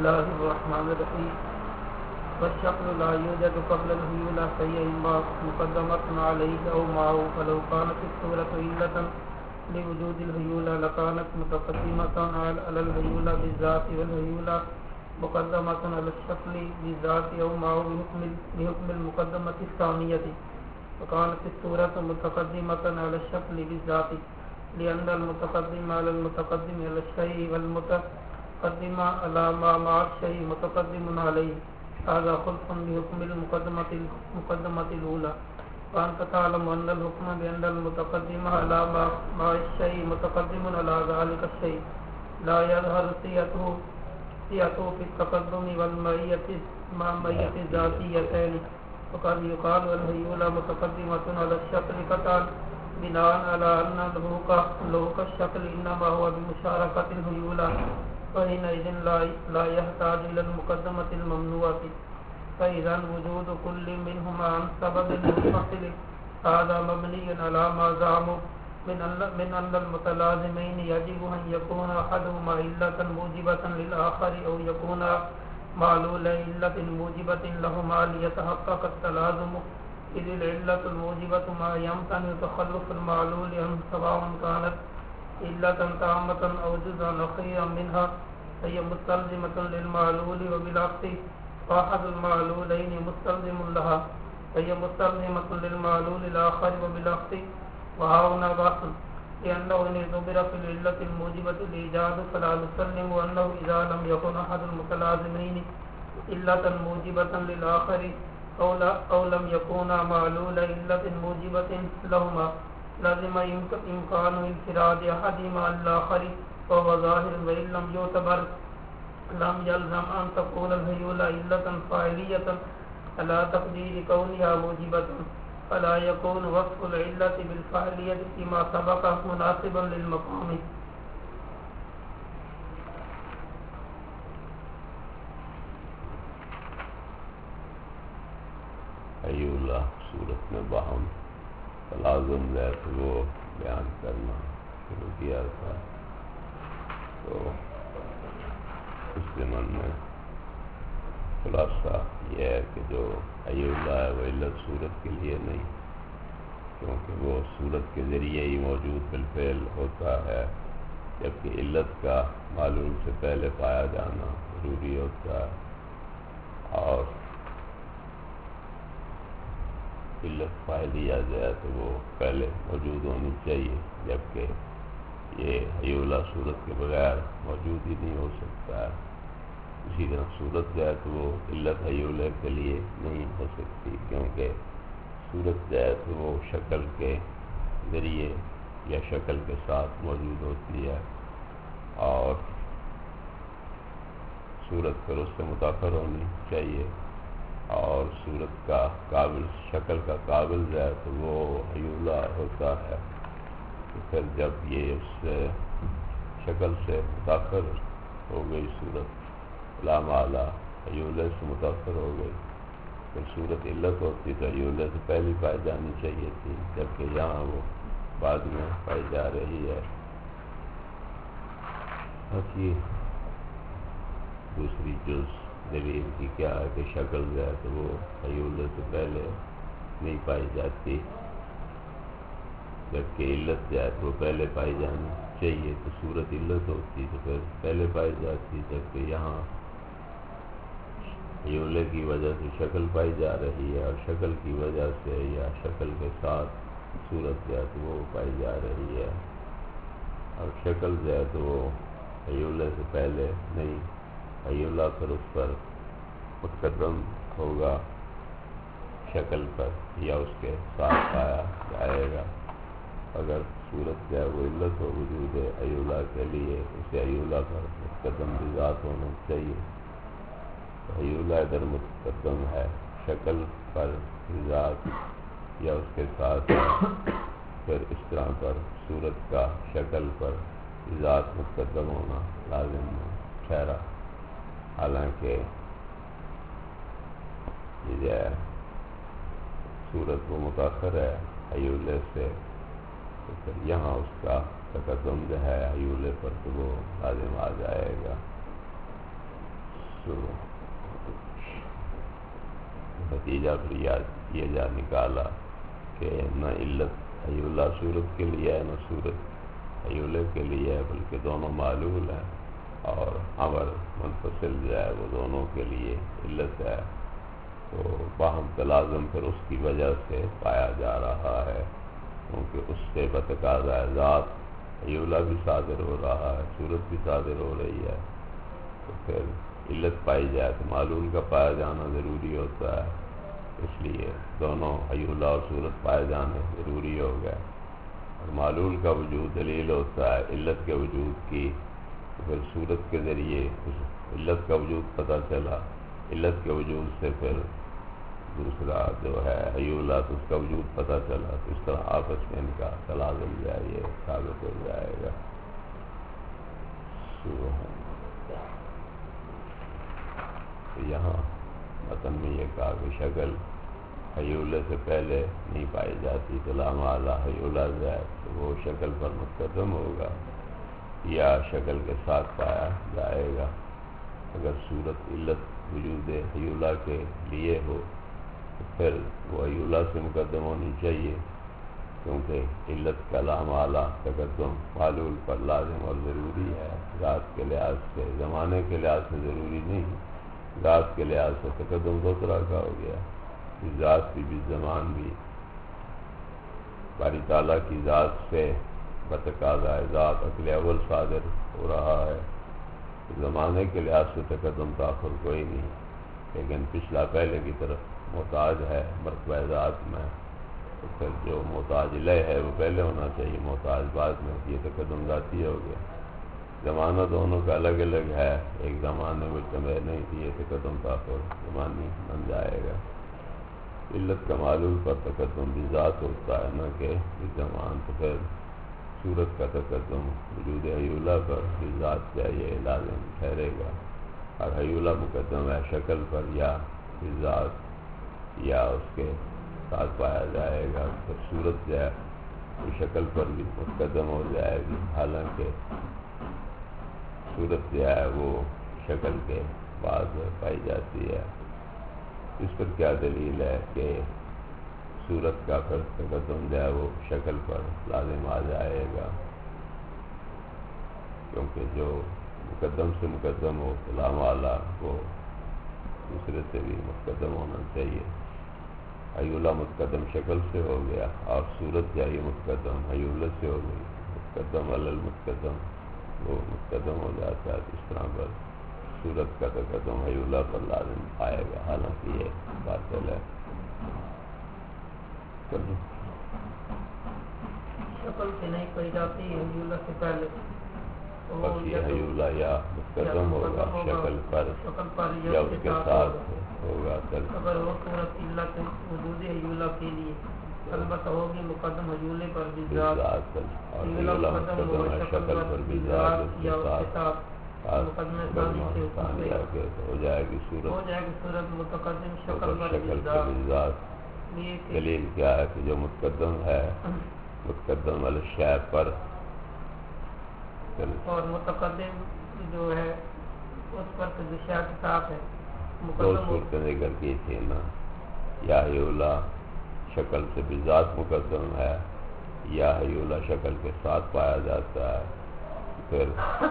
الله الرحمن الرحيم والشكل لا يوجد قبل الهيولى فهي إما مقدمة عليه أو معه فلو كانت الصورة علة لوجود الهيولى لكانت متقدمة على الهيولى بالذات والهيولى مقدمة على الشكل بالذات أو معه بحكم المقدمة الثانية وكانت الصورة متقدمة على الشكل بالذات لأن المتقدم على المتقدم على الشيء والمتقدم على ما مع الشيء متقدم عليه هذا خلف بحكم المقدمة الأولى وأنت تعلم أن الحكم بأن المتقدم على ما مع الشيء متقدم على ذلك الشيء لا يظهر سيئته في التقدم والمعية مع معية الذاتيتين وقد يقال الهيولى متقدمة على الشكل قطعا بناء على أن لوك الشكل إنما هو بمشاركة الهيولى فحينئذ لا يحتاج إلى المقدمة الممنوعة فإذا وجود كل منهما عن سبب منفصل هذا مبني على ما زعموا من أن المتلازمين يجب أن يكون أحدهما علة موجبة للآخر أو يكون معلول علة موجبة لهما ليتحقق التلازم إذ العلة الموجبة ما يمكن تخلف المعلول عنه سواء كانت علة تامة أو جزءا أخيرا منها فهي مستلزمة للمعلول وبالعكس واحد المعلولين مستلزم لها فهي مستلزمة للمعلول الآخر وبالعكس وهنا بحث لأنه إن اعتبر في العلة الموجبة الإيجاد فلا نسلم أنه إذا لم يكن أحد المتلازمين علة موجبة للآخر أو لم يكون معلول علة موجبة لهما لازم إمكان انفراد أحدهما عن الآخر وهو ظاهر وإن لم يعتبر لم يلزم أن تكون الهيولى علة فاعلية على تقدير كونها موجبة فلا يكون وصف العلة بالفاعلية فيما سبق مناسبا للمقام. ہیولہ صورت میں باہم تلازم ہے تو وہ بیان کرنا شروع کیا تھا، تو اس ضمن میں خلاصہ یہ ہے کہ جو ہیولہ ہے وہ علت صورت کے لیے نہیں، کیونکہ وہ صورت کے ذریعے ہی موجود بالفعل ہوتا ہے، جبکہ علت کا معلوم سے پہلے پایا جانا ضروری ہوتا ہے، اور علت فاعلیہ جائے تو وہ پہلے موجود ہونی چاہیے، جبکہ یہ ہیولہ صورت کے بغیر موجود ہی نہیں ہو سکتا ہے۔ اسی طرح صورت جائے تو وہ علت ہیولہ کے لیے نہیں ہو سکتی، کیونکہ صورت جائے تو وہ شکل کے ذریعے یا شکل کے ساتھ موجود ہوتی ہے، اور صورت پر اس سے متاثر ہونی چاہیے، اور صورت کا قابل شکل کا قابل ہے تو وہ ہیولہ ہوتا ہے، تو پھر جب یہ اس شکل سے متاثر ہو گئی صورت علامہ اعلیٰ ہیولہ سے متاثر ہو گئی، پھر صورت علت ہوتی تو ہیولہ سے پہلی پائی جانی چاہیے تھی، جبکہ یہاں وہ بعد میں پائی جا رہی ہے۔ باقی دوسری جز دلیل کی کیا ہے کہ شکل جو ہے تو وہ ہیولہ سے پہلے نہیں پائی جاتی، جبکہ علت جو ہے تو وہ پہلے پائی جانی چاہیے، تو صورت علت ہوتی تو پھر پہلے پائی جاتی، جبکہ یہاں ہیولہ کی وجہ سے شکل پائی جا رہی ہے، اور شکل کی وجہ سے یا شکل کے ساتھ صورت جو ہے تو وہ پائی جا رہی ہے، اور شکل جو ہے تو وہ ہیولہ سے پہلے نہیں، ہیولہ پر اس پر متقدم ہوگا شکل پر یا اس کے ساتھ پایا جائے گا۔ اگر صورت جو ہے وہ علت ہو وجود ہے ہیولہ کے لیے، اسے ہیولہ پر متقدم بھی ذات ہونا چاہیے، تو ہیولہ ادھر متقدم ہے شکل پر ذات یا اس کے ساتھ ہے، پھر اس طرح پر صورت کا شکل پر ذات متقدم ہونا لازم ٹھہرا، حالانکہ یہ جو ہے صورت وہ متاثر ہے ہیولہ سے، تو پھر یہاں اس کا تقدم جو ہے ہیولہ پر تو وہ لازم آ جائے گا۔ تو نتیجہ پھر یہ جا نکالا کہ نہ علت حیولہ صورت کے لیے ہے، نہ صورت حیولے کے لیے ہے، بلکہ دونوں معلول ہیں، اور امر منفصل جو ہے وہ دونوں کے لیے علت ہے، تو باہم تلازم پھر اس کی وجہ سے پایا جا رہا ہے، کیونکہ اس سے بتقاضۂ ذات حیولہ بھی صادر ہو رہا ہے، صورت بھی صادر ہو رہی ہے، تو پھر علت پائی جائے تو معلول کا پایا جانا ضروری ہوتا ہے، اس لیے دونوں حیولہ اور صورت پائے جانے ضروری ہو گئے، اور معلول کا وجود دلیل ہوتا ہے علت کے وجود کی، تو پھر صورت کے ذریعے اس علت کا وجود پتہ چلا، علت کے وجود سے پھر دوسرا جو ہے حیولہ تو اس کا وجود پتہ چلا، تو اس طرح آپس میں ان کا تلازم جو ہے یہ ثابت ہو جائے گا۔ تو یہاں متن میں یہ کہا کہ شکل حیولے سے پہلے نہیں پائی جاتی، تو لا محالہ حیولہ جائے تو وہ شکل پر مقدم ہوگا یا شکل کے ساتھ پایا جائے گا۔ اگر صورت علت وجود حیولہ کے لیے ہو تو پھر وہ حیولہ سے مقدم ہونی چاہیے، کیونکہ علت کا لا محالہ تقدم معلول پر لازم اور ضروری ہے، ذات کے لحاظ سے، زمانے کے لحاظ سے ضروری نہیں، ذات کے لحاظ سے تقدم دو طرح کا ہو گیا، ذات بھی زمان بھی، باری تعالیٰ کی ذات سے بتقاضۂ ذات عقل اول صادر ہو رہا ہے، زمانے کے لحاظ سے تقدم تاخر کوئی نہیں، لیکن پچھلا پہلے کی طرف محتاج ہے مرتبہ ذات میں، تو پھر جو محتاج لے ہے وہ پہلے ہونا چاہیے، محتاج بعد میں، یہ تقدم ذاتی ہو گیا۔ زمانہ دونوں کا الگ الگ ہے، ایک زمانے میں مجتمع نہیں تھی، یہ تقدم تاخر زمانی بن جائے گا۔ علت کا معلول پر تقدم بھی ذات ہوتا ہے، نہ کہ زمان، تو پھر صورت کا تقدم وجود حیولہ پر بھی ذات چاہیے، لازم ٹھہرے گا، اور حیولہ مقدم ہے شکل پر یا ذات یا اس کے ساتھ پایا جائے گا، پھر صورت جو ہے وہ شکل پر بھی مقدم ہو جائے گی، حالانکہ صورت جو ہے وہ شکل کے بعد پائی جاتی ہے۔ اس پر کیا دلیل ہے کہ صورت کا پھر تقدم جو ہے وہ شکل پر لازم آ جائے گا، کیونکہ جو مقدم سے مقدم ہو لا محالہ وہ دوسرے سے بھی مقدم ہونا چاہیے۔ حیولہ متقدم شکل سے ہو گیا، اور صورت جائے متقدم حیولہ سے ہو گئی، متقدم علی المتقدم وہ متقدم ہو جاتا ہے، اس طرح پر صورت کا تقدم حیولہ پر لازم آئے گا، حالانکہ یہ باطل ہے۔ شکل سے نہیں پائی جاتی حیولہ سے پہلے، بس یہ حیولہ یا متقدم ہوگا شکل پر یا اس کے ساتھ ہوگا، اگر وہ صورت علت وجود حیولہ کے لیے البتہ ہوگی مقدم حیولے پر بھی ذات، اور حیولہ مقدم ہے شکل پر بھی ذات، یا اس کے ساتھ مقدمہ ثانی سے ہو جائے گی صورت متقدم شکل پر بھی ذات۔ دلیل کیا ہے کہ جو متقدم ہے متقدم الشیء پر، اور متقدم جو ہے اس پر جو شیء کے ساتھ ہے دو صورتیں ذکر کی تھی نا، یا حیولہ شکل سے بھی ذات مقدم ہے، یا حیولہ شکل کے ساتھ پایا جاتا ہے، پھر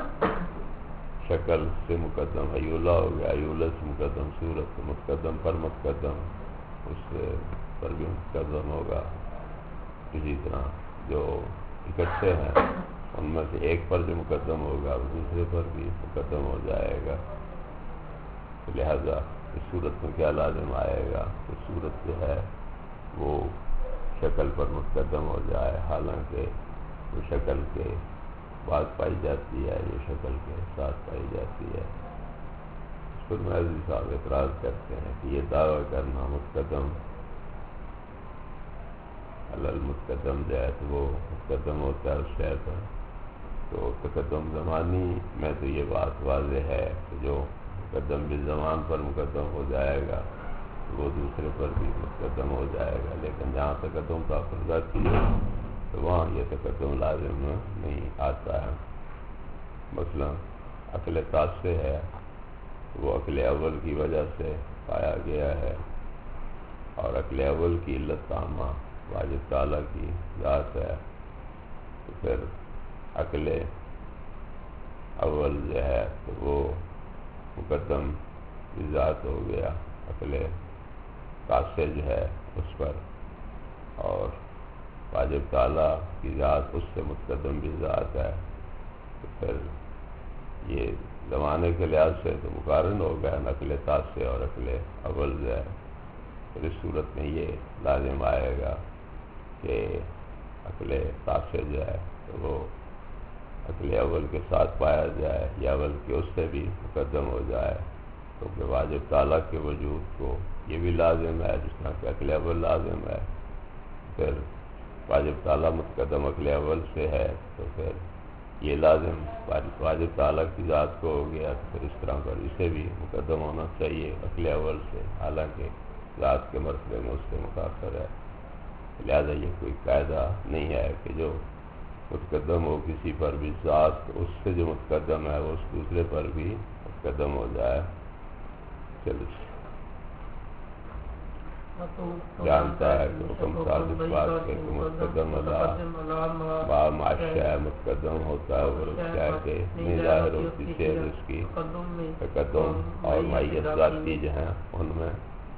شکل سے مقدم حیولہ ہو گیا، حیولہ سے مقدم صورت، متقدم پر متقدم اس پر بھی مقدم ہوگا۔ اسی طرح جو اکٹھے ہیں ان میں سے ایک پر جو مقدم ہوگا وہ دوسرے پر بھی مقدم ہو جائے گا، لہذا اس صورت میں کیا لازم آئے گا کہ صورت جو ہے وہ شکل پر مقدم ہو جائے، حالانکہ وہ شکل کے بعد پائی جاتی ہے، یہ شکل کے ساتھ پائی جاتی ہے۔ اس پر مہذی صاحب اعتراض کرتے ہیں کہ یہ دعویٰ کرنا متقدم علی المتقدم جو ہے تو وہ مقدم ہوتا ہے اس شے پر، تو تقدم زمانی میں تو یہ بات واضح ہے کہ جو مقدم بالزمان پر مقدم ہو جائے گا وہ دوسرے پر بھی مقدم ہو جائے گا، لیکن جہاں تقدم تاخر ذاتی ہے تو وہاں یہ تقدم لازم نہیں آتا ہے۔ مثلا عقل تاسع ہے وہ عقل اول کی وجہ سے پایا گیا ہے، اور عقل اول کی علت تامہ واجب تعالیٰ کی ذات ہے، تو پھر عقل اول جو ہے تو وہ مقدم کی ذات ہو گیا عقل قاصر جو ہے اس پر، اور واجب تعالیٰ کی ذات اس سے متقدم بھی ذات ہے، تو پھر یہ زمانے کے لحاظ سے تو مقارن ہو گیا عقل تاسع اور عقل اول جو ہے۔ پھر اس صورت میں یہ لازم آئے گا کہ عقل تاسع جو ہے تو وہ عقل اول کے ساتھ پایا جائے یا اول کے اس سے بھی مقدم ہو جائے، کیونکہ واجب تعالیٰ کے وجود کو یہ بھی لازم ہے جس طرح کہ عقل اول لازم ہے، پھر واجب تعالیٰ متقدم عقل اول سے ہے تو پھر یہ لازم واجب تعالیٰ کی ذات کو ہو گیا، تو پھر اس طرح پر اسے بھی مقدم ہونا چاہیے عقل اول سے، حالانکہ ذات کے مرتبے میں اس سے متاثر ہے۔ لہذا یہ کوئی قاعدہ نہیں ہے کہ جو متقدم ہو کسی پر بھی ذات اس سے جو متقدم ہے وہ اس دوسرے پر بھی متقدم ہو جائے۔ چلو جانتا ہے کہ حکم صاحب اس بات کے کہ متقدم با معاشہ متقدم ہوتا ہے، اور اس کیا ہے کہ نہیں ظاہر ہوتی ہے اس کی تقدم اور معیت ذاتی جو ہیں ان میں،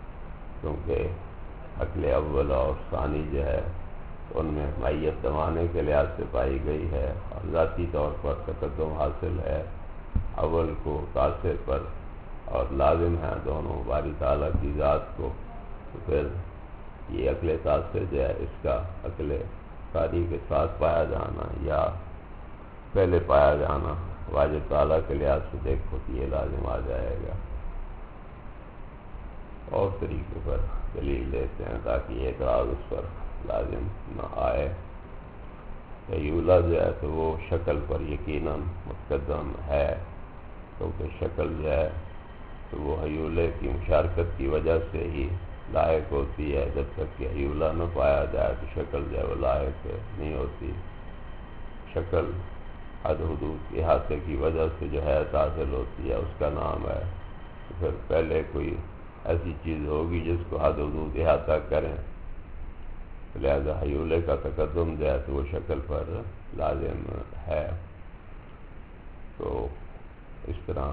کیونکہ عقل اول اور ثانی جو ہے ان میں معیت زمانے کے لحاظ سے پائی گئی ہے، اور ذاتی طور پر تقدم حاصل ہے اول کو تاثر پر، اور لازم ہیں دونوں باری تعالیٰ کی ذات کو، تو پھر یہ عقل تاثر جو ہے اس کا عقل ثانی کے ساتھ پایا جانا یا پہلے پایا جانا واجب تعالیٰ کے لحاظ سے دیکھو کہ یہ لازم آ جائے گا۔ اور طریقے پر دلیل دیتے ہیں تاکہ یہ اعتراض اس پر لازم نہ آئے۔ حیولہ جو ہے تو وہ شکل پر یقیناً متقدم ہے، کیونکہ شکل جو ہے تو وہ حیولے کی مشارکت کی وجہ سے ہی لاحق ہوتی ہے، جب تک کہ حیولہ نہ پایا جائے تو شکل جو ہے وہ لاحق نہیں ہوتی۔ شکل حد حدود احاطے کی وجہ سے جو ہے حاصل ہوتی ہے اس کا نام ہے، تو پھر پہلے کوئی ایسی چیز ہوگی جس کو حد حدود احاطہ کریں، لہذا حیولے کا تقدم جو ہے تو وہ شکل پر لازم ہے۔ تو اس طرح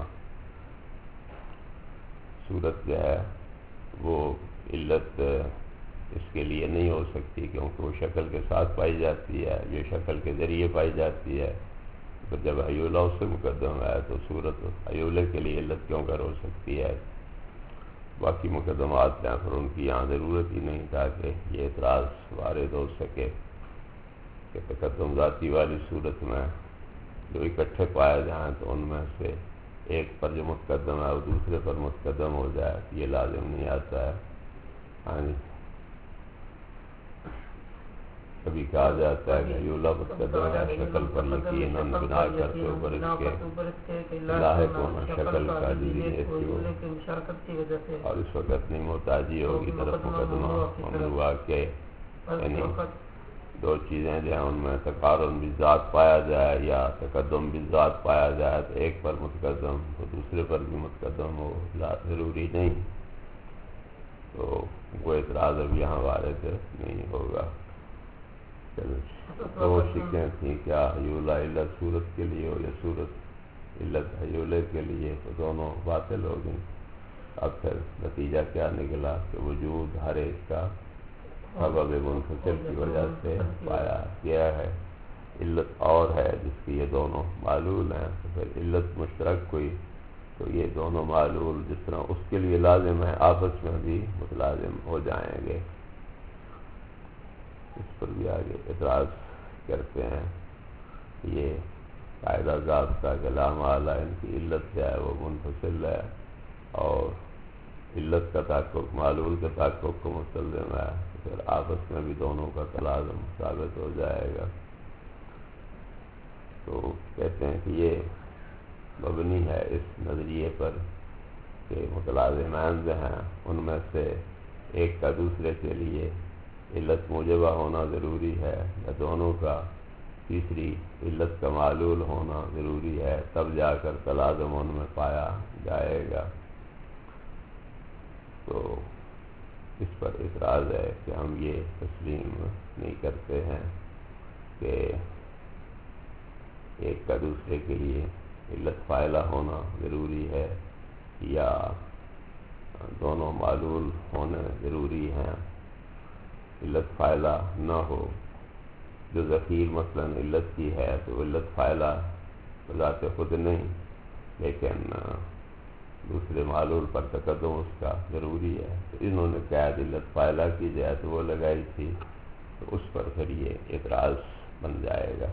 صورت جو ہے وہ علت اس کے لیے نہیں ہو سکتی، کیونکہ وہ شکل کے ساتھ پائی جاتی ہے، یہ شکل کے ذریعے پائی جاتی ہے، پھر جب حیولہ اس سے مقدم ہے تو صورت حیولے کے لیے علت کیوں کر ہو سکتی ہے؟ باقی مقدمات ہیں پھر ان کی یہاں ضرورت ہی نہیں تاکہ یہ اعتراض وارد ہو سکے کہ تقدم ذاتی والی صورت میں جو اکٹھے پائے جائیں تو ان میں سے ایک پر جو متقدم ہے وہ دوسرے پر متقدم ہو جائے، یہ لازم نہیں آتا ہے۔ ہاں جی، کبھی کہا جاتا ہے کہ حیولہ متقدم ہے شکل پر یقیناً بنا کرتے اوپر اس کے لاحق ہونا شکل کا جزیت کی، اور اس وقت نہیں محتاجی ہوگی طرف مقدمہ ممنوع کے، یعنی دو چیزیں جو ہیں ان میں تقارن بھی ذات پایا جائے یا تقدم بھی ذات پایا جائے تو ایک پر متقدم تو دوسرے پر بھی متقدم ہو ضروری نہیں، تو وہ اعتراض اب یہاں وارد نہیں ہوگا۔ دو شکیں تھیں، کیا حیولہ علت صورت کے لیے ہو یا صورت علت حیولے کے لیے، تو دونوں باطل ہو گئیں۔ اب پھر نتیجہ کیا نکلا کہ وجود ہر ایک کا سبب منفصل کی وجہ سے پایا گیا ہے، علت اور ہے جس کی یہ دونوں معلول ہیں، تو پھر علت مشترک ہوئی تو یہ دونوں معلول جس طرح اس کے لیے لازم ہے آپس میں بھی متلازم ہو جائیں گے۔ اس پر بھی آگے اعتراض کرتے ہیں، یہ قاعدہ ذات کا کلام اعلیٰ ان کی علت ہے وہ منفصل ہے، اور علت کا تحقق معلول کے تحقق کو مستلزم ہے، پھر آپس میں بھی دونوں کا تلازم ثابت ہو جائے گا۔ تو کہتے ہیں کہ یہ مبنی ہے اس نظریے پر کہ متلازمین جو ہیں ان میں سے ایک کا دوسرے کے لیے علت موجبہ ہونا ضروری ہے یا دونوں کا تیسری علت کا معلول ہونا ضروری ہے، تب جا کر تلازم ان میں پایا جائے گا۔ تو اس پر اعتراض ہے کہ ہم یہ تسلیم نہیں کرتے ہیں کہ ایک کا دوسرے کے لیے علت فاعلہ ہونا ضروری ہے یا دونوں معلول ہونے ضروری ہیں۔ علت فاعلہ نہ ہو، جو ضفیر مثلا علت کی ہے تو علت فاعلہ بذات خود نہیں، لیکن دوسرے معلول پر تقدم اس کا ضروری ہے۔ تو انہوں نے قید علت فاعلہ کی جائے تو وہ لگائی تھی، تو اس پر پھر یہ اعتراض بن جائے گا۔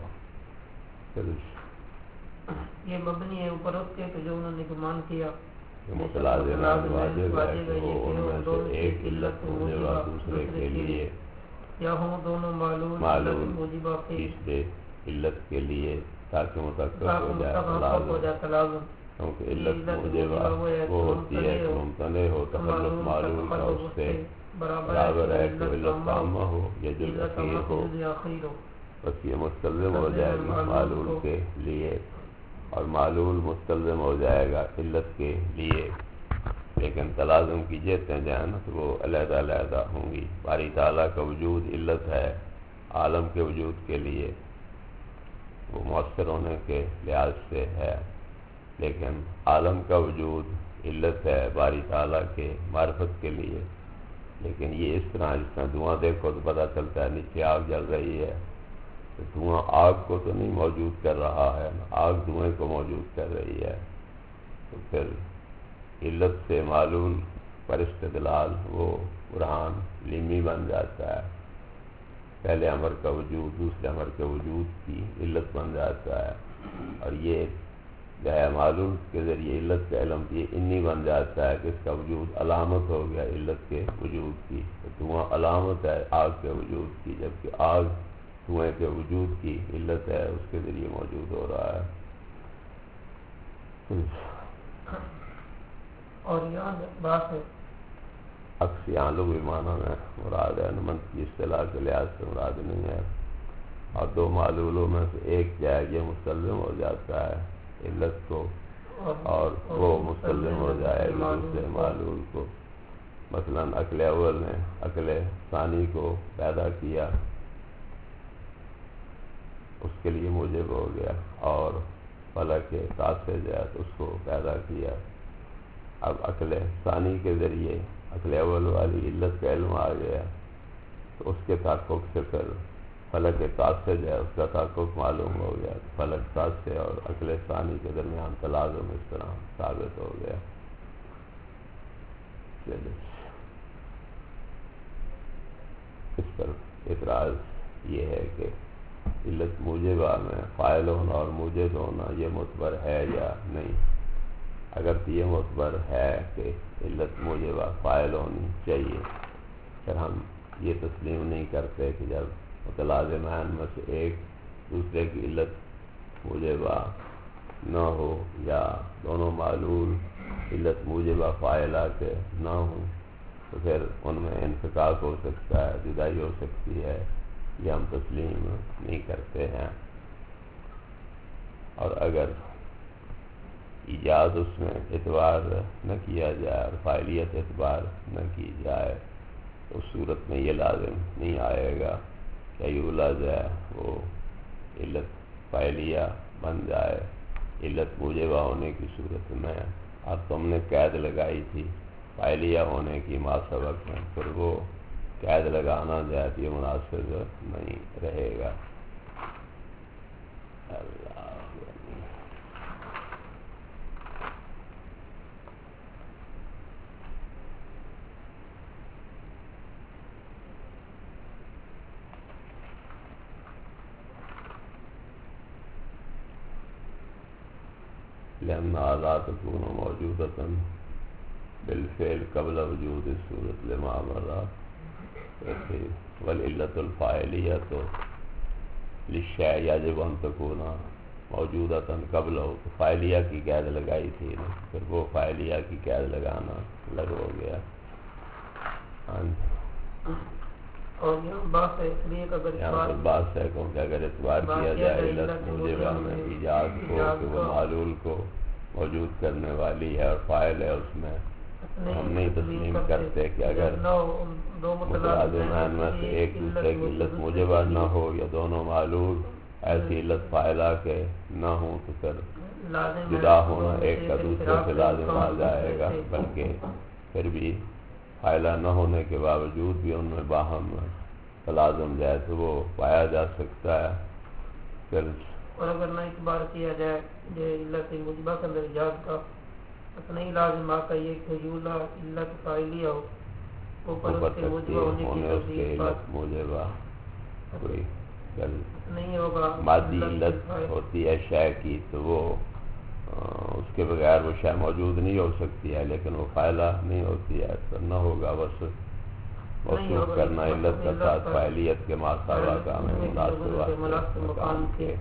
یہ مبنی ہے اوپر اس کے جو انہوں نے گمان کیا متلازم واجب ہے کہ وہ ان میں سے ایک علت موجبہ دوسرے کے لیے یا ہوں دونوں معلول تیسرے علت کے لیے تاکہ متحقق ہو جائے تلازم، کیونکہ علت موجبہ وہ ہوتی ہے کہ ممتنع ہو تخلف معلول کا اس سے برابر ہے کہ علت تامہ ہو یا جز اخیر ہو، بس یہ مستلزم ہو جائے گی معلول کے لیے اور معلول مستلزم ہو جائے گا علت کے لیے، لیکن تلازم کی جہتیں جائیں نا تو وہ علیحدہ علیحدہ ہوں گی۔ باری تعالیٰ کا وجود علت ہے عالم کے وجود کے لیے، وہ مؤثر ہونے کے لحاظ سے ہے، لیکن عالم کا وجود علت ہے باری تعالیٰ کے معرفت کے لیے۔ لیکن یہ اس طرح جس طرح دھواں دیکھو تو پتہ چلتا ہے نیچے آگ جل رہی ہے، تو دھواں آگ کو تو نہیں موجود کر رہا ہے، آگ دھوئیں کو موجود کر رہی ہے، تو پھر علت سے معلول پر استدلال وہ برہان لیمی بن جاتا ہے۔ پہلے امر کا وجود دوسرے امر کے وجود کی علت بن جاتا ہے، اور یہ جو ہے معلول کے ذریعے علت کا علم یہ انی بن جاتا ہے کہ اس کا وجود علامت ہو گیا علت کے وجود کی۔ دھواں علامت ہے آگ کے وجود کی، جبکہ آگ دھوئیں کے وجود کی علت ہے، اس کے ذریعے موجود ہو رہا ہے۔ اور یہاں بات ہے عکس یہاں لغوی معنی میں مراد ہے، منطقی اصطلاح کے لحاظ سے مراد نہیں ہے، اور دو معلولوں میں سے ایک جائے یہ مستلزم ہو جاتا ہے علت کو، اور وہ مستلزم ہو جائے گا دوسرے معلول کو۔ مثلا عقل اول نے عقل ثانی کو پیدا کیا، اس کے لیے موجب ہو گیا، اور فلک تاسع جائے تو اس کو پیدا کیا۔ اب عقل ثانی کے ذریعے عقل اول والی علت کا علم آ گیا، تو اس کے تحقق سے پھر فلک تاسع ہے اس کا تحقق معلوم ہو گیا، فلک تاسع اور عقل ثانی کے درمیان تلازم اس طرح ثابت ہو گیا۔ اس پر اعتراض یہ ہے کہ علت موجبہ میں فاعل ہونا اور موجد ہونا یہ معتبر ہے یا نہیں۔ اگر تو یہ معتبر ہے کہ علت موجبہ فاعل ہونی چاہیے، پھر ہم یہ تسلیم نہیں کرتے کہ جب متلازمین میں سے ایک دوسرے کی علت موجبہ نہ ہو یا دونوں معلول علت موجبہ فاعلہ کے نہ ہوں تو پھر ان میں انفکاک ہو سکتا ہے، جدائی ہو سکتی ہے، یہ ہم تسلیم نہیں کرتے ہیں۔ اور اگر ایجاد اس میں اعتبار نہ کیا جائے اور فاعلیت اعتبار نہ کی جائے تو اس صورت میں یہ لازم نہیں آئے گا کہ یولد ہے وہ علت فاعلیہ بن جائے علت موجبہ ہونے کی صورت میں۔ اب تم نے قید لگائی تھی فاعلیہ ہونے کی ما سبق میں، پھر وہ قید لگانا جائے تو یہ مناسب نہیں رہے گا۔ لأن لا تكون موجودة بالفعل قبل وجود الصورة لما مر، والعلة الفاعلية للشيء يجب أن تكون موجودة قبله، فاعلیہ کی قید لگائی تھی نا، پھر وہ فاعلیہ کی قید لگانا الگ ہو گیا۔ اور یہ بات ہے اس لیے کہ اگر یہاں پر بات ہے کیونکہ اگر اعتبار کیا جائے علت موجبہ میں ایجاد کو کہ وہ معلول کو موجود کرنے والی ہے اور فاعل ہے اس میں، ہم نہیں تسلیم کرتے کہ اگر متلازمین میں سے ایک دوسرے کی علت موجبہ نہ ہو یا دونوں معلول ایسی علت فاعلہ کے نہ ہوں تو پھر جدا ہونا ایک کا دوسرے سے لازم آ جائے گا، بلکہ پھر بھی فاعلہ نہ ہونے کے باوجود بھی ان میں باہم تلازم جائے تو وہ پایا جا سکتا ہے۔ پھر اور اگر نہ اعتبار کیا جائے جو علت موجبہ کے اندر ایجاد کا نہیں لازم آتا یہ کہ یولا علت فاعلیہ ہو اوپر اس کے علت موجبہ کوئی نہیں ہوگا، مادی علت ہوتی ہے شے کی تو وہ اس کے بغیر وہ شے موجود نہیں ہو سکتی ہے، لیکن وہ فاعلہ نہیں ہوتی ہے تو نہ ہوگا بس موصوف کرنا علت کا ساتھ فاعلیت کے ماساوا کا میں مناسب مقام کے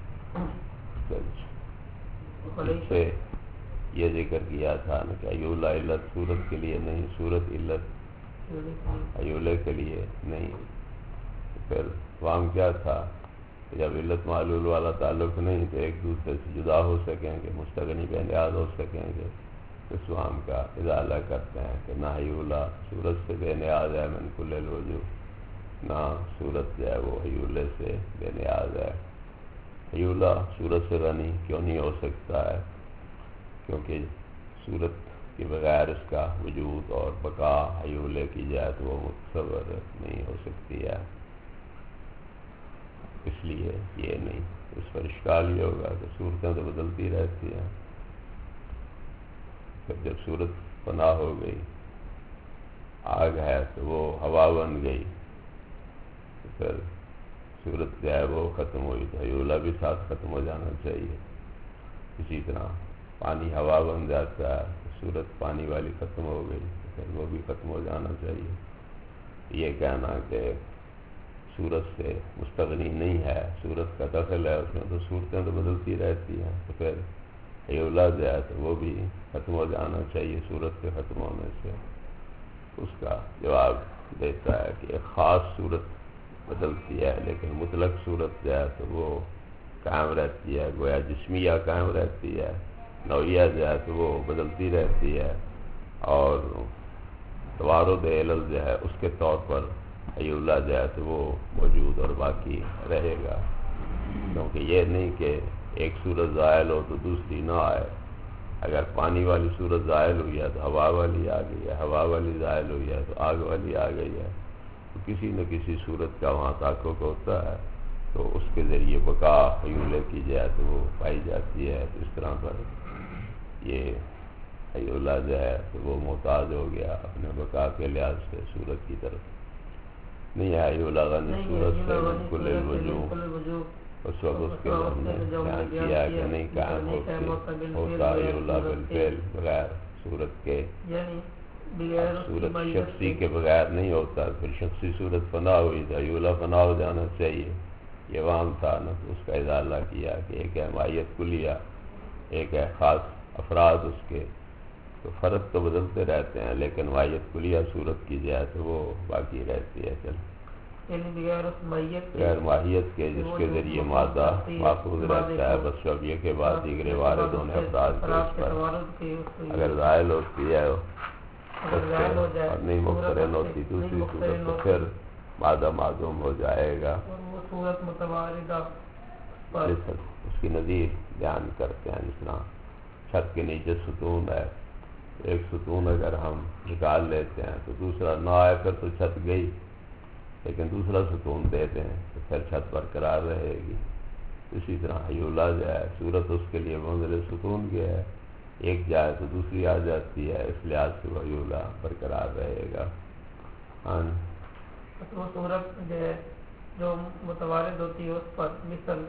اس سے یہ ذکر کیا تھا نا کہ ایولا علت صورت کے لیے نہیں، صورت علت ایولے کے لیے نہیں۔ پھر وہاں کیا تھا کہ جب علت معلول والا تعلق نہیں تو ایک دوسرے سے جدا ہو سکیں گے، مستغنی بے نیاز ہو سکیں گے، اس وہاں کا ازالہ کرتے ہیں کہ نہ ایولا صورت سے بے نیاز ہے من کل الوجوہ، نہ صورت جو ہے وہ ایولے سے بے نیاز ہے۔ ایولا صورت سے غنی کیوں نہیں ہو سکتا ہے؟ کیونکہ صورت کے بغیر اس کا وجود اور بقا ایولے کی جائے تو وہ متصور نہیں ہو سکتی ہے، اس لیے یہ نہیں۔ اس پر اشکال یہ ہوگا کہ صورتیں تو بدلتی رہتی ہیں، پھر جب صورت فنا ہو گئی، آگ ہے تو وہ ہوا بن گئی تو پھر صورت جو ہے وہ ختم ہوئی تو ایولا بھی ساتھ ختم ہو جانا چاہیے۔ اسی طرح پانی ہوا بن جاتا ہے تو صورت پانی والی ختم ہو گئی تو پھر وہ بھی ختم ہو جانا چاہیے۔ یہ کہنا کہ صورت سے مستغنی نہیں ہے، صورت کا دخل ہے اس میں تو صورتیں تو بدلتی رہتی ہیں تو پھر ایولا جو ہے تو وہ بھی ختم ہو جانا چاہیے صورت کے ختم ہونے سے۔ اس کا جواب دیتا ہے کہ ایک خاص صورت بدلتی ہے لیکن مطلق صورت جو ہے تو وہ قائم رہتی ہے، گویا جسمیہ قائم رہتی ہے، نوعیہ جو ہے تو وہ بدلتی رہتی ہے، اور توارد علل جو ہے اس کے طور پر ایولا جو ہے تو وہ موجود اور باقی رہے گا، کیونکہ یہ نہیں کہ ایک صورت زائل ہو تو دوسری نہ آئے۔ اگر پانی والی صورت زائل ہوئی ہے تو ہوا والی آ گئی ہے، ہوا والی زائل ہوئی ہے تو آگ والی آ گئی ہے، تو کسی نہ کسی صورت کا وہاں تحقق ہوتا ہے تو اس کے ذریعے بقا ایولے کی جائے تو وہ پائی جاتی ہے۔ تو اس طرح پر یہ ایولا جو ہے تو وہ محتاج ہو گیا اپنے بقا کے لحاظ سے صورت کی طرف نہیں ہے۔ ایولا غنی صورت سے کل الوجوہ اس وقت اس کے ہم نے بیان کیا کہ نہیں قائم ہوتا ایولا بالفعل بغیر صورت کے، صورت شخصی کے بغیر نہیں ہوتا، پھر شخصی صورت فنا ہوئی تو ایولا فنا ہو جانا چاہیے، یہ وہاں تھا نا۔ اس کا ازالہ کیا کہ ایک ہے ماہیت کلیہ، ایک ہے خاص افراد اس کے، تو فرق تو بدلتے رہتے ہیں لیکن ماہیت کلیہ صورت کی جائے تو وہ باقی رہتی ہے۔ چل غیر ماہیت کے جس کے ذریعے مادہ محفوظ رہتا ہے، بس اب یہ کے بعد دیگر وارد ہونے افراد کے اس پر اگر زائل ہوتی ہے اور نہیں مقترن ہوتی دوسری صورت تو پھر مادہ معدوم ہو جائے گا۔ اس کی نظیر بیان کرتے ہیں، جس طرح چھت کے نیچے ستون ہے، ایک ستون اگر ہم نکال لیتے ہیں تو دوسرا نہ آئے پھر تو چھت گئی، لیکن دوسرا ستون دے دیں تو پھر چھت برقرار رہے گی۔ اسی طرح ایولا جو ہے صورت اس کے لیے منزل ستون کے ہے، ایک جائے تو دوسری آ جاتی ہے، اس لحاظ سے وہ ایولا برقرار رہے گا۔ ہاں وہ صورت جو متوارد ہوتی ہے اس پر مثل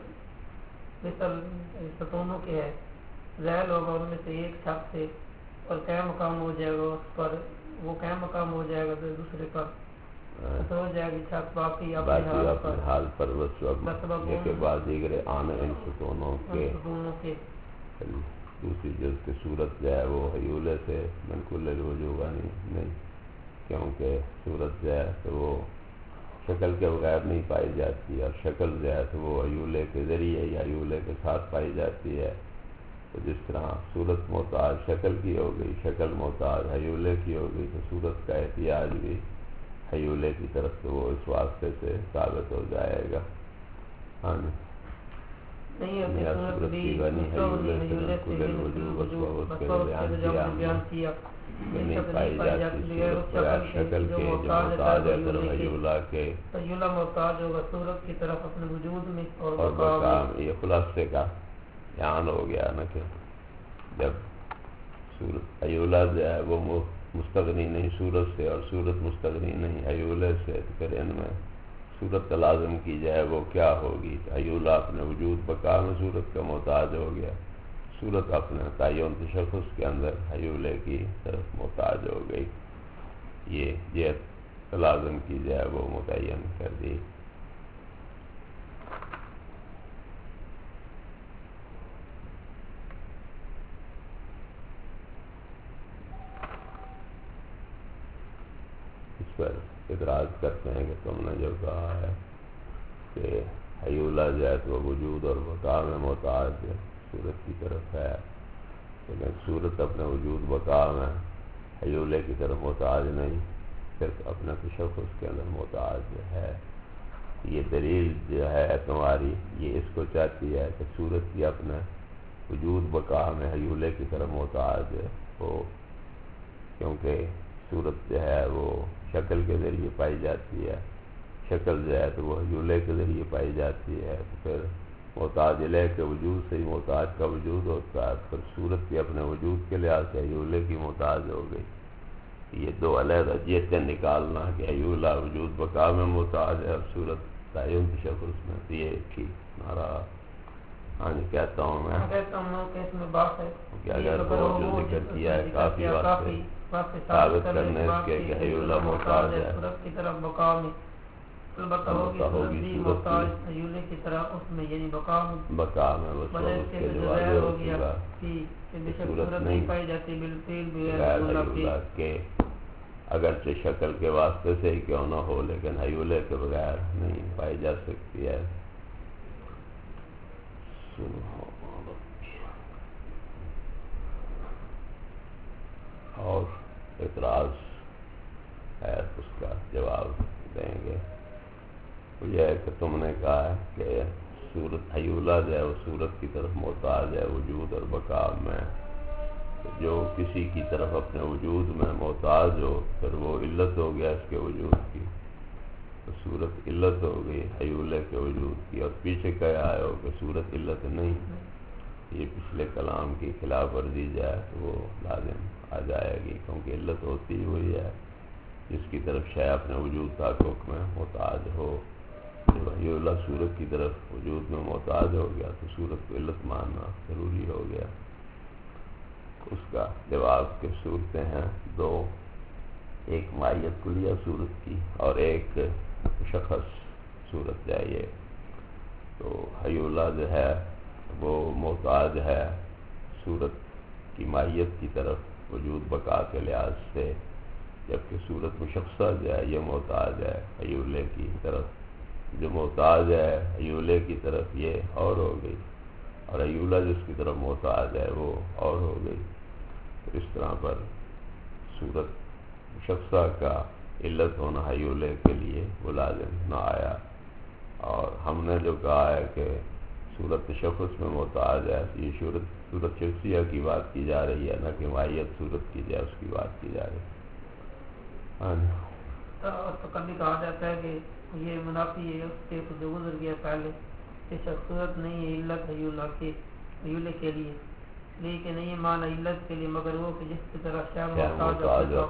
ستونوں کے ہے، ذیل ہوگا ان میں سے ایک چھت سے اور قائم مقام ہو جائے گا اس پر، وہ قائم مقام ہو جائے گا دوسرے پر ہو جائے گی چھت باقی اپنے حال پر یہ کے بعد دیگر آنے ان ستونوں کے دوسری جز کی صورت جو ہے وہ ایولے سے منقول الوجوہ نہیں، کیونکہ صورت جو ہے تو وہ شکل کے بغیر نہیں پائی جاتی، اور شکل جو ہے تو وہ حیولے کے ذریعے یا حیولے کے ساتھ پائی جاتی ہے۔ تو جس طرح صورت محتاج شکل کی ہو گئی، شکل محتاج حیولے کی ہو گئی، تو صورت کا احتیاج بھی حیولے کی طرف سے وہ اس واسطے سے ثابت ہو جائے گا۔ ہاں جی، یا صورت کی بنی حیولے سے کل الوجود وصوت کے بیان کیا کہ نہیں پائی جاتی صورت بغیر شکل کے جو محتاج ہے طرف حیولہ کے حیولہ محتاج ہوگا صورت کی طرف اپنے وجود میں اور بقا میں۔ یہ خلاصے کا بیان ہو گیا نا کہ جب صورت حیولہ جو ہے وہ مستغنی نہیں صورت سے، اور صورت مستغنی نہیں حیولے سے، تو پھر ان میں صورت کا لازم کی جائے وہ کیا ہوگی؟ حیولہ اپنے وجود بقا میں صورت کا محتاج ہو گیا، صورت اپنے تعین تشخص کے اندر حیولے کی طرف محتاج ہو گئی۔ یہ جہت لازم کی جائے وہ متعین کر دی۔ اس پر اعتراض کرتے ہیں کہ تم نے جو کہا ہے کہ حیولہ جو ہے تو وجود اور بقا میں محتاج صورت کی طرف ہے، لیکن صورت اپنے وجود بقا میں حیولے کی طرف محتاج نہیں، صرف اپنے تشخص کے اندر محتاج ہے۔ یہ دلیل جو ہے تمہاری یہ اس کو چاہتی ہے کہ صورت کی اپنے وجود بقا میں حیولے کی طرف محتاج ہو، کیونکہ صورت جو ہے وہ شکل کے ذریعے پائی جاتی ہے، شکل جو ہے تو وہ حیولے کے ذریعے پائی جاتی ہے، تو پھر محتاج الیہ کے وجود سے ہی محتاج کا وجود ہوتا ہے، پھر صورت کی اپنے وجود کے لحاظ سے حیولے کی محتاج ہو گئی۔ یہ دو علیحدہ جہتیں نکالنا کہ حیولہ وجود بقا میں محتاج ہے اور صورت تعین تشخص میں، تو یہ ایک ہی نعرہ۔ ہاں جی، کہتا ہوں میں کہ اس میں بات ہے کہ اگر وہ جو ذکر کیا ہے کافی واسطے ثابت کرنے اس کے کہ حیولہ محتاج ہے صورت کی طرف بقا میں، البتہ ہوگی محتاج حیولے کی طرح اس میں، یعنی بقا میں وہ اس کے جو واضح ہو چکا کہ صورت نہیں پائی جاتی بالفعل بغیر حیولہ کے، اگرچہ شکل کے واسطے سے ہی کیوں نہ ہو، لیکن حیولے کے بغیر نہیں پائی جا سکتی ہے۔ اور اعتراض ہے اس کا جواب دیں گے۔ وہ یہ ہے کہ تم نے کہا ہے کہ صورت حیولہ جو ہے وہ صورت کی طرف محتاج ہے وجود اور بقا میں، جو کسی کی طرف اپنے وجود میں محتاج ہو پھر وہ علت ہو گیا اس کے وجود کی، تو صورت علت ہو گئی حیولے کے وجود کی، اور پیچھے کہا آئے ہو کہ صورت علت نہیں، یہ پچھلے کلام کی خلاف ورزی جائے تو وہ لازم آ جائے گی، کیونکہ علت ہوتی ہوئی ہے جس کی طرف شے اپنے وجود تحقق میں محتاج ہو۔ جب حیولہ صورت کی طرف وجود میں محتاج ہو گیا تو صورت کو علت ماننا ضروری ہو گیا۔ اس کا جواب کے صورتیں ہیں دو، ایک ماہیت کلیہ صورت کی اور ایک شخص صورت جائیے۔ تو حیولہ جو ہے وہ محتاج ہے صورت کی ماہیت کی طرف وجود بقا کے لحاظ سے، جبکہ صورت مشخصہ جو ہے یہ محتاج ہے حیولے کی طرف، جو محتاج ہے حیولے کی طرف یہ اور ہو گئی، اور حیولہ جس کی طرف محتاج ہے وہ اور ہو گئی۔ تو اس طرح پر صورت مشخصہ کا علت ہونا حیولے کے لیے وہ لازم نہ آیا، اور ہم نے جو کہا ہے کہ صورت تشخص میں محتاج ہے، یہ صورت شخصیہ کی بات کی جا رہی ہے، نہ کہ ماہیت صورت کی جائے اس کی بات کی جا رہی ہے۔ تو کبھی کہا جاتا ہے کہ یہ منافی ہے اس کے جو گزر گیا پہلے کہ صورت نہیں ہے علت حیولے کے لیے، لیکن نہیں مانا علت کے لیے مگر وہ کہ جس کی طرح شاہ محتاج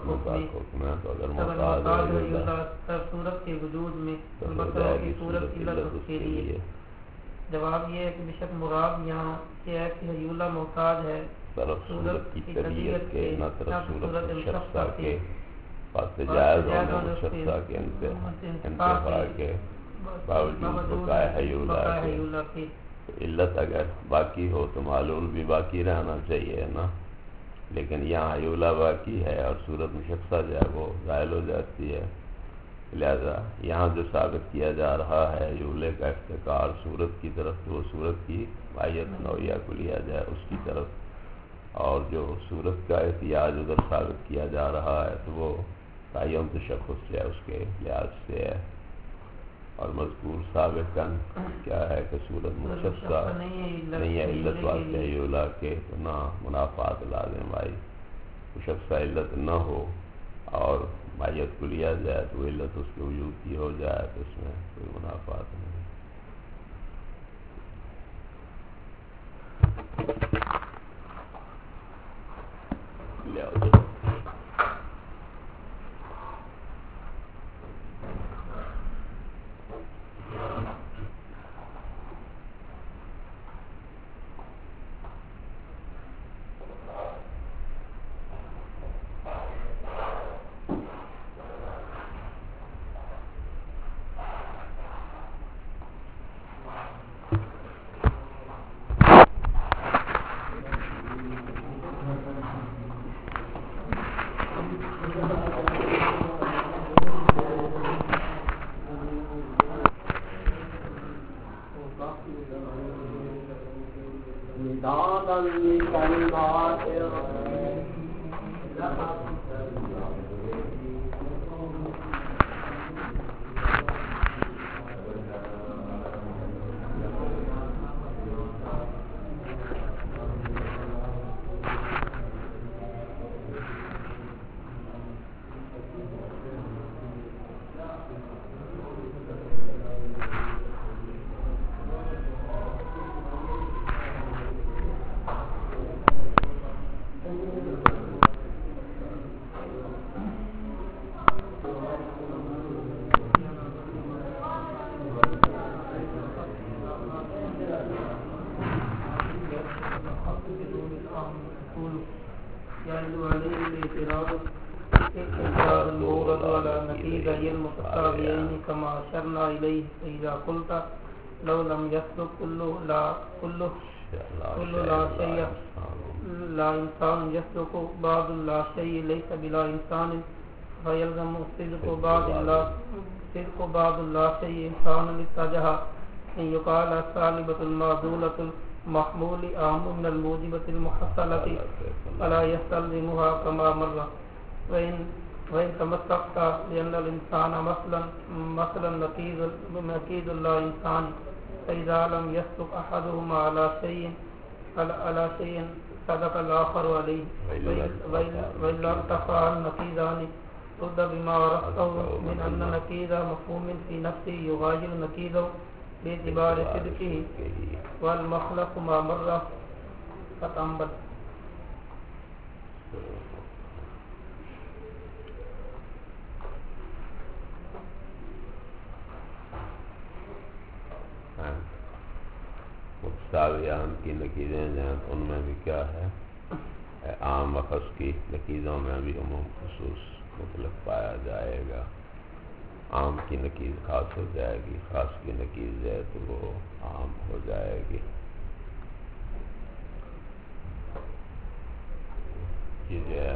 صورت کے وجود میں صورت علت اس کے لیے۔ جواب یہ ہے کہ بے شک مراد یہاں یہ ہے کہ حیولہ محتاج ہے صورت کی طبیعت کے، نہ طرف صورت مشخصہ کے، جائز ہونے مشخصہ کے انتفاع کے باوجود بقائے حیولہ کے، علت اگر باقی ہو تو معلول بھی باقی رہنا چاہیے نا، لیکن یہاں حیولہ باقی ہے اور صورت مشخصہ جو ہے وہ زائل ہو جاتی ہے، لہذا یہاں جو ثابت کیا جا رہا ہے یولے کا افتقار صورت کی طرف، تو وہ صورت کی ماہیت نوعیہ کو لیا جائے اس کی طرف، اور جو صورت کا احتیاج ادھر ثابت کیا جا رہا ہے تو وہ تعین تشخص جو ہے اس کے لحاظ سے ہے، اور مذکور سابقاً کیا ہے کہ صورت مشخصہ نہیں ہے علت واسطہ یولا کے، تو نہ منافات لازم آئی، مشخصہ علت نہ ہو اور ماہیت کو لیا جائے تو وہ علت اس کے وجود کی ہو جائے تو اس میں کوئی منافات نہیں۔ لو لم يسلك كل لا شيء لا انسان يسلك بعض لا شيء ليس بلا انسان فيلزم صدق بعض لا شيء انسان اتجه ان يقال السالبة المعدولة المحمول أهم من الموجبة المحصلة فلا يستلزمها كما مر وإن تمسكت لأن الإنسان مثلا نقيض لا إنسان فإذا لم يسلك أحدهما على شيء صدق الآخر عليه وإلا ارتفع النقيضان رد بما عرفته من أن نقيض مفهوم في نفسه يغاير نقيضه باعتبار صدقه والمخلق ما مر فتنبت۔ متساویان کی نقیضیں جو ہیں ان میں بھی کیا ہے، عام و خاص کی نقیضوں میں بھی عموم خصوص مطلق پایا جائے گا، عام کی نقیض خاص ہو جائے گی، خاص کی نقیض ہے تو وہ عام ہو جائے گی۔ یہ جو ہے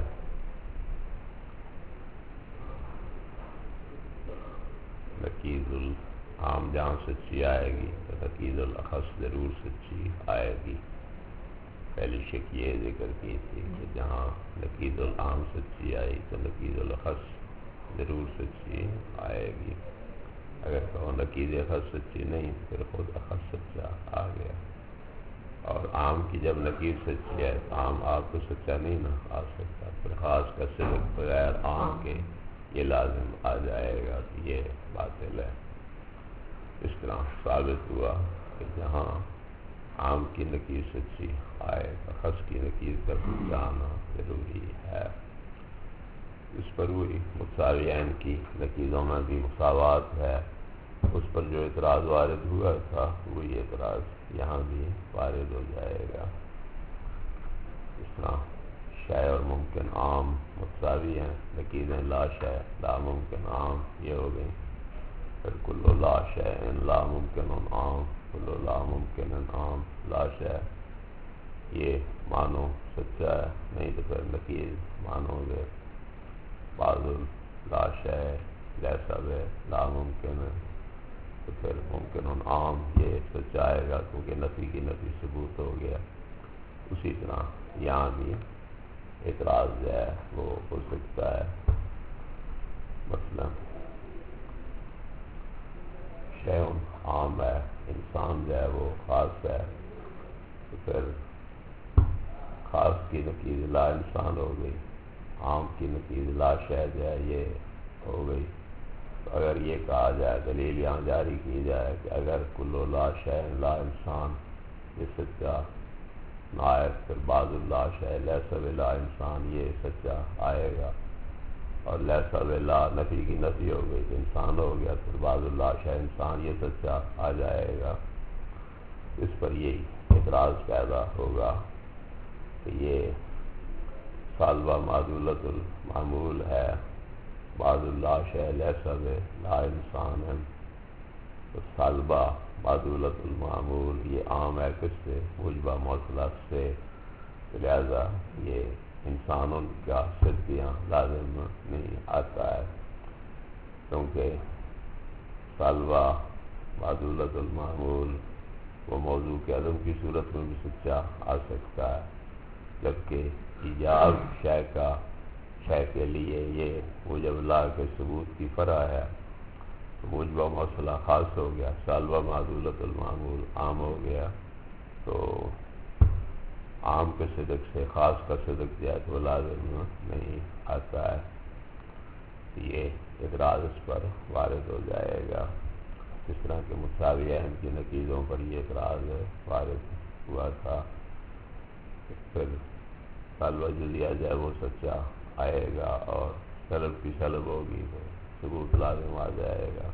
نقیض العام جہاں سچی آئے گی تو نقیض الاخص ضرور سچی آئے گی۔ پہلی شک یہ ذکر کی تھی کہ جہاں نقیض العام سچی آئی تو نقیض الاخص ضرور سچی آئے گی۔ اگر کہو نقیض اخص سچی نہیں تو پھر خود اخص سچا آ گیا، اور عام کی جب نقیض سچی ہے تو عام آپ کو سچا نہیں نہ آ سکتا، پھر خاص کا صدق بغیر عام کے یہ لازم آ جائے گا کہ یہ باطل ہے۔ اس طرح ثابت ہوا کہ جہاں عام کی نقیض سچی آئے تو خاص کی نقیض کا جانا ضروری ہے۔ اس پر وہی متساویین کی نقیضوں میں بھی مساوات ہے، اس پر جو اعتراض وارد ہوا تھا وہی اعتراض یہاں بھی وارد ہو جائے گا۔ اس طرح شے اور ممکن عام متساوی ہیں، نقیضیں لا شے لا ممکن عام یہ ہو گئی، پھر کل لا شے لا ممکن عام، کل لا ممکن عام لا شے، یہ مانو سچا ہے، نہیں تو پھر نقیض مانو گے بعض لا شے لیسا بے لا ممکن ہے تو پھر ممکن عام یہ سچ آئے گا کیونکہ نفی کی نفی ثبوت ہو گیا. اسی طرح یہاں بھی اعتراض جو ہے وہ ہو سکتا ہے. مثلا شیء عام ہے، انسان جو ہے وہ خاص ہے، تو پھر خاص کی نقیض لا انسان ہو گئی، عام کی نقیض لا شے جو ہے یہ ہو گئی. تو اگر یہ کہا جائے دلیل یہاں جاری کی جائے کہ اگر کل لا شے لا انسان یہ سچا نائب، پھر بعض اللہ شے لیسا لا انسان یہ سچا آئے گا، اور لیسا لا نفی کی نفی ہو گئی کہ انسان ہو گیا، پھر بعض اللہ شے انسان یہ سچا آ جائے گا. اس پر یہی اعتراض پیدا ہوگا کہ یہ سالبہ معدولۃ المعمول ہے، بعض اللہ شے لیسا لا انسان ہے. تو سالبہ معدولۃ المعمول یہ عام ہے کس سے؟ موجبہ موصلہ سے. لہذا یہ انسانوں کا صدق یہاں لازم نہیں آتا ہے، کیونکہ سالبہ معدولۃ المعمول وہ موضوع کے عدم کی صورت میں بھی سچا آ سکتا ہے، جبکہ ایجاب شے کے لیے یہ موجب لا کے ثبوت کی فرع ہے. تو موجبہ موصلہ خاص ہو گیا، سالبہ معدولۃ المعمول عام ہو گیا. تو عام کے صدق سے خاص کا صدق جو ہے تو لازم نہیں آتا ہے. یہ اعتراض اس پر وارد ہو جائے گا. اس طرح کے مساوی اہم کی نقیضوں پر یہ اعتراض وارد ہوا تھا. پھر سالبہ جزیہ جو ہے وہ سچا آئے گا، اور سلب کی سلب ہوگی تو ثبوت لازم آ جائے گا.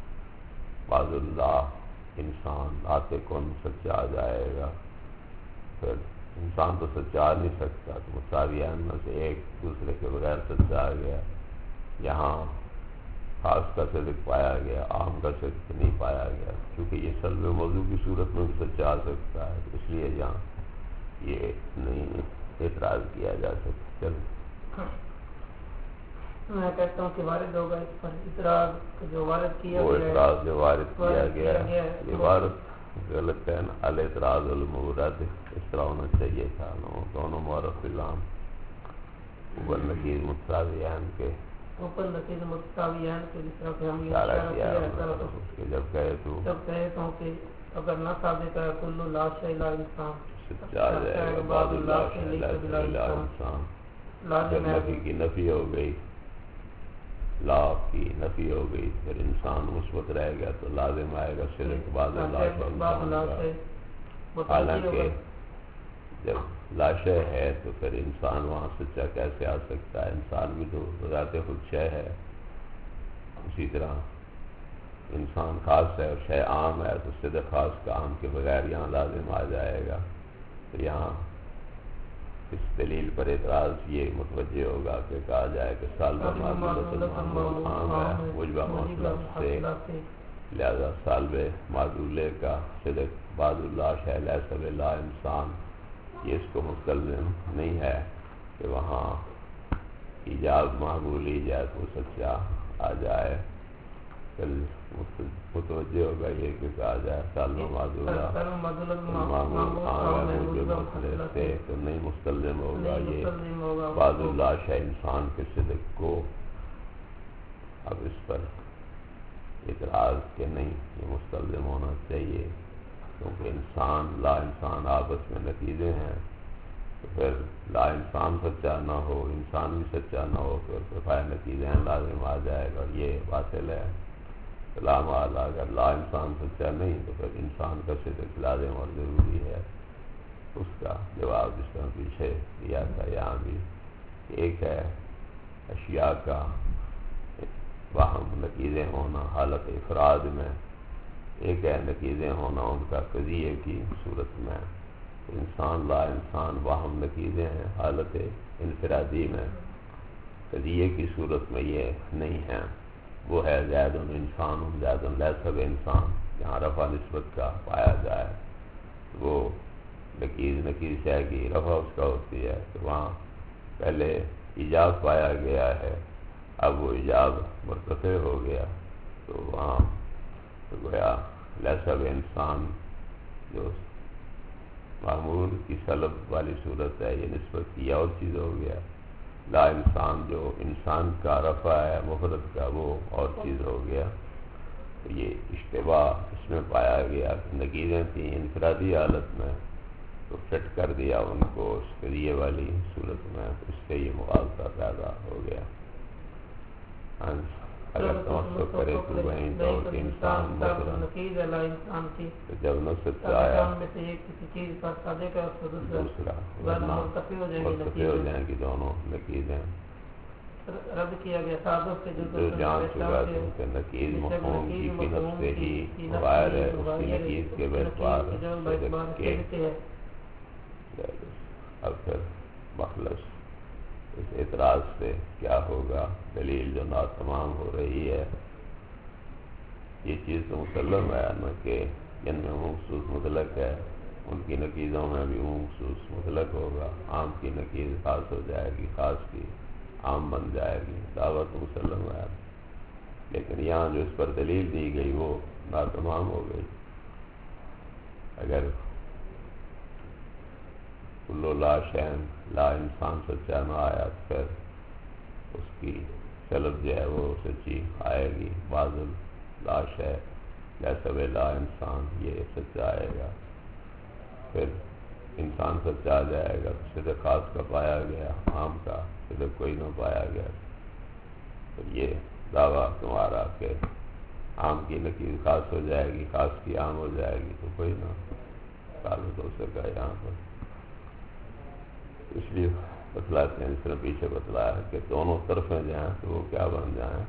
بعض اللہ انسان آتے کن سچا آ جائے گا. پھر انسان تو سچا آ نہیں سکتا، تو مساوی اہم میں سے ایک دوسرے کے بغیر سچا آ گیا. یہاں خاص کا صدق پایا گیا، عام کا صدق نہیں پایا گیا، کیونکہ یہ سلب موضوع کی صورت میں بھی سچا آ سکتا ہے. اس لیے یہاں یہ نہیں اعتراض کیا جا سکتا. چلو میں کہتا ہوں کہ وارد ہوگا اس پر اعتراض جو وارد کیا وہ گیا ہے، اعتراض جو وارد کیا گیا ہے یہ وارد غلط ہے. الاعتراض المورد اس طرح ہونا چاہیے تھا، دونوں معرف العام اوپر نقیض متساوی اہم کے اوپر نقیض متساوی اہم کے جس طرح کہ ہم یہ اشارہ اشارہ کیا کیا رہتا ہے. اس کے جب کہے تو جب کہتا ہوں کہ اگر نہ ثابت ہے کل لا شے لا انسان سچا آ جائے گا، بعض اللہ شے لیسا لا انسان. جب نفی کی نفی ہو گئی، لا کی نفی ہو گئی، پھر انسان مثبت رہ گیا تو لازم آئے گا صرف بعض اللہ شے انسان کا. حالانکہ جب لاشے ہے تو پھر انسان وہاں سچا کیسے آ سکتا ہے؟ انسان بھی تو ذات خود شے ہے. اسی طرح انسان خاص ہے اور شے عام ہے، تو صدق خاص کا عام کے بغیر یہاں لازم آ جائے گا. تو یہاں اس دلیل پر اعتراض یہ متوجہ ہوگا کہ کہا جائے کہ سالبہ معدولۃ المعمول عام ہے موجبہ موصلہ سے، لہذا سالبہ معدولے کا صدق بعض اللہ شے لیسا لا انسان یہ اس کو مستلزم نہیں ہے کہ وہاں ایجاب معمول ایجاد وہ سچا آ جائے. پھر متوجہ ہوگا یہ کہ کہا جائے سالبہ معدولہ معمول عام ہے موجب مسئلے سے، تو نہیں مستلزم ہوگا یہ بعض اللہ شے انسان کے صدق کو. اب اس پر اعتراض کہ نہیں یہ مستلزم ہونا چاہیے، کیونکہ انسان لا انسان آپس میں نتیجے ہیں. تو پھر لا انسان سچا نہ ہو، انسان بھی سچا نہ ہو، پھر کفایہ نتیجے ہیں لازم آ جائے گا. یہ باطل ہے. کلام اعلیٰ اگر لا انسان سچا نہیں تو پھر انسان کا صدق لازم اور ضروری ہے. اس کا جواب جس طرح پیچھے دیا تھا یہاں بھی ایک ہے اشیاء کا واہم نقیضیں ہونا حالت افراد میں، ایک ہے نقیضیں ہونا ان کا قضیے کی صورت میں. انسان لا انسان واہم نقیضیں ہیں حالت انفرادی میں، قضیے کی صورت میں یہ نہیں ہے. وہ ہے زید انسان زید لیسا انسان، جہاں رفع نسبت کا پایا جائے وہ نقیض شے کی رفع اس کا ہوتی ہے. تو وہاں پہلے ایجاب پایا گیا ہے اب وہ ایجاب مرتفع ہو گیا تو وہاں گویا لیسا انسان جو معمول کی سلب والی صورت ہے یہ نسبت کی اور چیز ہو گیا، لا انسان جو انسان کا رفع ہے مفرد کا وہ اور چیز ہو گیا. تو یہ اشتباہ اس میں پایا گیا کہ نقیضیں تھیں انفرادی حالت میں تو فٹ کر دیا ان کو اس قریے والی صورت میں، اس سے یہ مغالطہ پیدا ہو گیا. اگر توسط کرے تو وہیں تو انسان جب نصرت سے آیا دوسرا ورنہ مرتفع ہو جائیں گی دونوں نقیضیں. رد کیا گیا تعارف کے جو جان چکا کہ نقیض مفہوم کی فی نفس سے ہی غائر ہے اس کی نقیض کے بعد کے اب پھر مخلص اس اعتراض سے کیا ہوگا، دلیل جو ناتمام ہو رہی ہے. یہ چیز تو مسلم ہے نا کہ جن میں مخصوص مطلق ہے ان کی نقیضوں میں بھی مخصوص مطلق ہوگا، عام کی نقیض خاص ہو جائے گی، خاص کی عام بن جائے گی، دعوت مسلم ہے. لیکن یہاں جو اس پر دلیل دی گئی وہ ناتمام ہو گئی. اگر کلو لا شین لا انسان سچا نہ آیا تو پھر اس کی طلب جو ہے وہ سچی آئے گی. بازل لا شے جیسا وہ لا انسان یہ سچا آئے گا. پھر انسان سچا آ جائے گا، صدق خاص کا پایا گیا، عام کا صدق کوئی نہ پایا گیا. تو یہ دعویٰ تمہارا کہ عام کی نقیض خاص ہو جائے گی، خاص کی عام ہو جائے گی تو کوئی نہ ثابت ہو سکا یہاں پر. اس لیے بتلاتے ہیں، اس طرح پیچھے بتلایا ہے کہ دونوں طرفیں جائیں تو وہ کیا بن جائیں،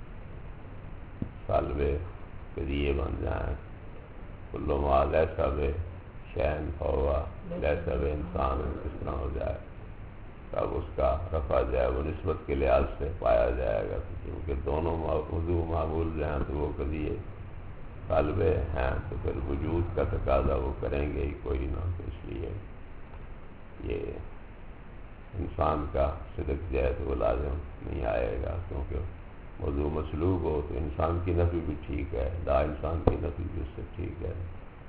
سالبے قریے بن جائیں. کلو ما لیسا بے شین ہوا لیسا بے انسان اس طرح ہو جائے. تب اس کا رفع جو ہے وہ نسبت کے لحاظ سے پایا جائے گا کیونکہ دونوں موضوع معمول جو ہیں تو وہ قریے سالبے ہیں تو پھر وجود کا تقاضا وہ کریں گے ہی کوئی نہ. تو اس لیے یہ انسان کا صدق جو ہے تو وہ لازم نہیں آئے گا کیونکہ موضوع مسلوب ہو تو انسان کی نفی بھی ٹھیک ہے، لا انسان کی نفی بھی اس سے ٹھیک ہے.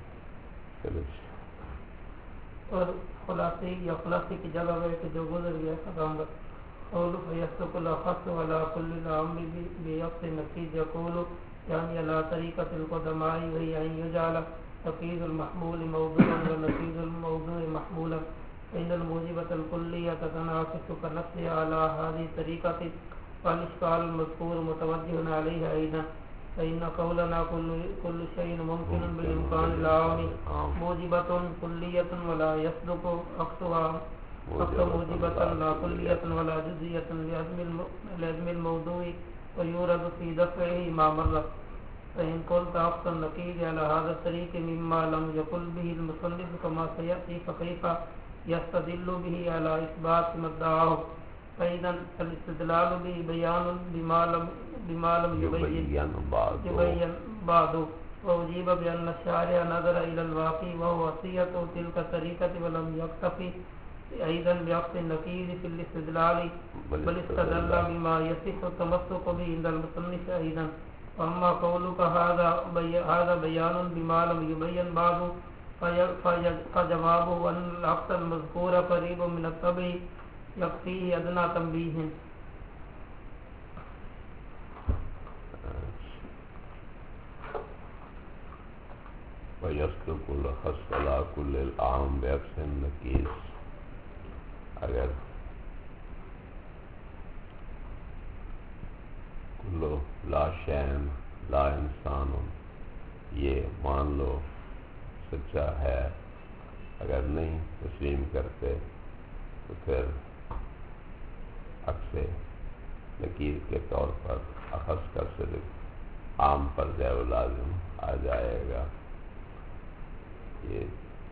اور خلاصی یا خلاصی کی جگہ ہے کہ جو گزر گیا خدام قول فیسق الاخص ولا كل العام بيقص النقيض يقول يعني على طريقة القدماء وهي أن يجعل نقيض المحمول موضوعا ونقيض الموضوع محمولا فإن الموجبة الكلية تتنافس كنفسها على هذه الطريقة والإشكال المذكور متوجه عليها أيضا فإن قولنا كل شيء ممكن بالإمكان العام موجبة كلية ولا يصدق عكسها موجبة لا كلية ولا جزئية لعدم الموضوع ويورد في دفعه ما مر. فإن قلت عكس النقيض على هذا الطريق مما لم يقل به المصنف كما سيأتي فكيف يستدل به على إثبات ما ادعاه. فإذا الاستدلال به بيان بما لم يبين بعده وأجيب بأن الشارع نظر إلى الواقع وهو وصية تلك الطريقة ولم يكتفي أيضا بعكس النقيض في الاستدلال بل استدل بما يصح التمسك به عند المصنف أيضا. وأما قولك هذا بيان بما لم يبين بعده فجوابه أن العكس المذكور قريب من الطبع يكفيه أدنى تنبيه. وَيَصْدُقُ الْخَصَّ عَلَى كُلِّ الْأَعْمِ بِعَكْسِ النَّقِيصِ. اگر کلو لا شین لا انسان یہ مان لو سچا ہے، اگر نہیں تسلیم کرتے تو پھر عکس نقیض کے طور پر اخذ کا صدق عام پر جائے و لازم آ جائے گا. یہ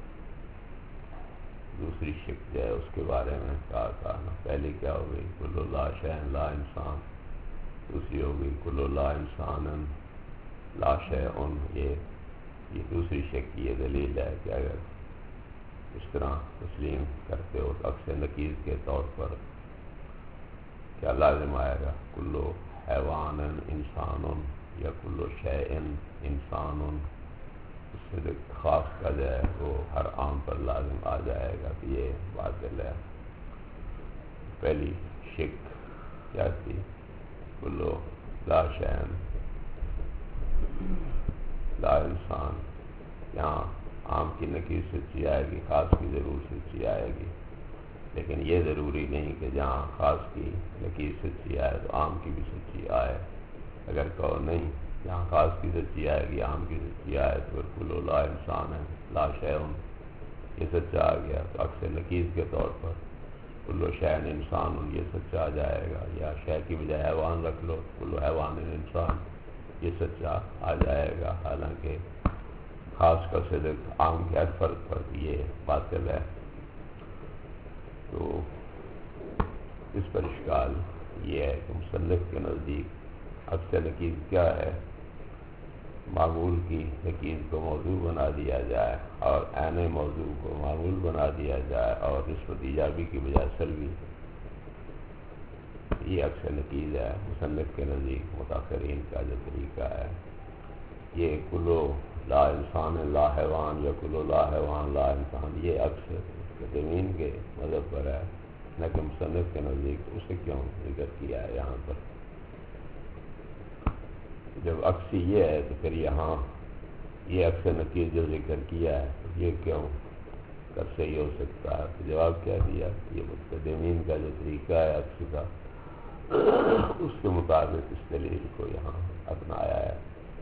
دوسری شک جو ہے اس کے بارے میں کہا تھا نا، پہلی کیا ہو گئی کلو لا شین لا انسان، دوسری ہو گئی کلو لا انسان لا شیء. یہ دوسری شک کی یہ دلیل ہے کہ اگر اس طرح تسلیم کرتے ہو تو عکس نقیض کے طور پر کیا لازم آئے گا؟ کلو حیوان انسان یا کلو شیء انسان، اس سے جو خاص کا جائے وہ ہر عام پر لازم آ جائے گا کہ یہ باطل ہے۔ پہلی شک کیا تھی؟ کلو لا شیء لا انسان، یہاں عام کی نکیر سچی آئے گی، خاص کی ضرور سچی آئے گی، لیکن یہ ضروری نہیں کہ جہاں خاص کی نکیر سچی آئے تو عام کی بھی سچی آئے۔ اگر کہو نہیں، جہاں خاص کی سچی آئے گی عام کی سچی آئے تو پھر کلو لا انسان ہے لا شیء یہ سچا آ گیا، تو اکثر نکیر کے طور پر کلو شیء انسان یہ سچا آ جائے گا، یا شے کی بجائے حیوان رکھ لو، کلو حیوان انسان یہ سچا آ جائے گا، حالانکہ خاص کا صدق عام کے ہر فرق پر یہ باطل ہے۔ تو اس پر اشکال یہ ہے کہ مصنف کے نزدیک اکثر نکیر کیا ہے؟ معمول کی نکیر کو موضوع بنا دیا جائے اور عین موضوع کو معمول بنا دیا جائے اور نسبت ایجابی کی بجائے سلبی، یہ اکثر نکیر ہے مصنف کے نزدیک متاخرین کا جو طریقہ ہے۔ یہ کلو لا انسان لا حیوان یا کلو لا حیوان لا انسان یہ اکثر متقدمین کے مذہب پر ہے، لیکن مصنف کے نزدیک اسے کیوں ذکر کیا ہے یہاں پر؟ جب عکسی یہ ہے تو پھر یہاں یہ اکثر نکیر جو ذکر کیا ہے یہ کیوں کر صحیح ہو سکتا ہے؟ تو جواب کیا دیا؟ یہ متقدمین کا جو طریقہ ہے عکس کا، اس کے مطابق اس دلیل کو یہاں اپنایا ہے۔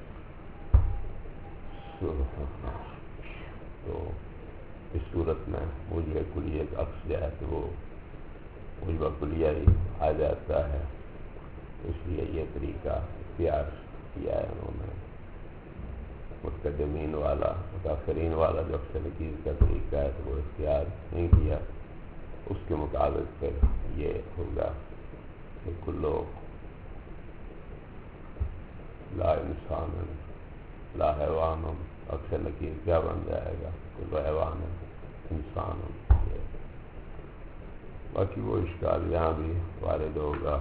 تو اس صورت میں موجب کلیہ کا عکس جو ہے تو وہ موجب کلیہ ہی آ جاتا ہے، اس لیے یہ طریقہ اختیار کیا ہے انہوں نے۔ متقدمین والا متاخرین والا جو اکثر نکیر کا طریقہ ہے تو وہ اختیار نہیں کیا، اس کے مطابق پھر یہ ہوگا کہ کلو لا انسان لا حیوان، اکثر نکیر کیا بن جائے گا؟ کلو حیوان انسان۔ باقی وہ اشکال یہاں بھی وارد ہوگا۔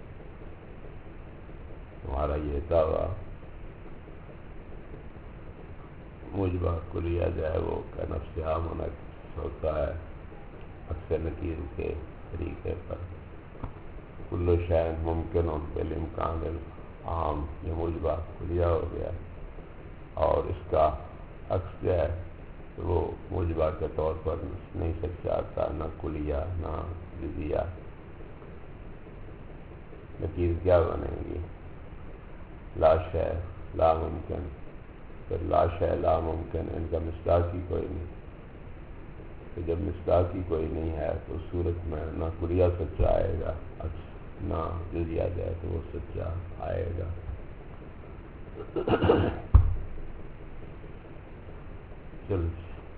ہمارا یہ دعویٰ موجبہ کلیہ جو ہے وہ کا نفس عام منعکس ہوتا ہے اکثر نکیر کے طریقے پر۔ کلو شیء ممکن بالامکان العام یہ موجبہ کلیہ ہو گیا، اور اس کا عکس جو ہے وہ موجبہ کے طور پر نہیں سچ آتا، نہ کلیہ نہ جزیہ۔ نکیر کیا بنے گی؟ لا شیء لا ممکن، پھر لا شیء لا ممکن، ان کا مصداقی کوئی نہیں، تو جب مصداقی کوئی نہیں ہے تو اس صورت میں نہ کلیہ سچا آئے گا نہ جزیہ جائے تو وہ سچا آئے گا۔ چلو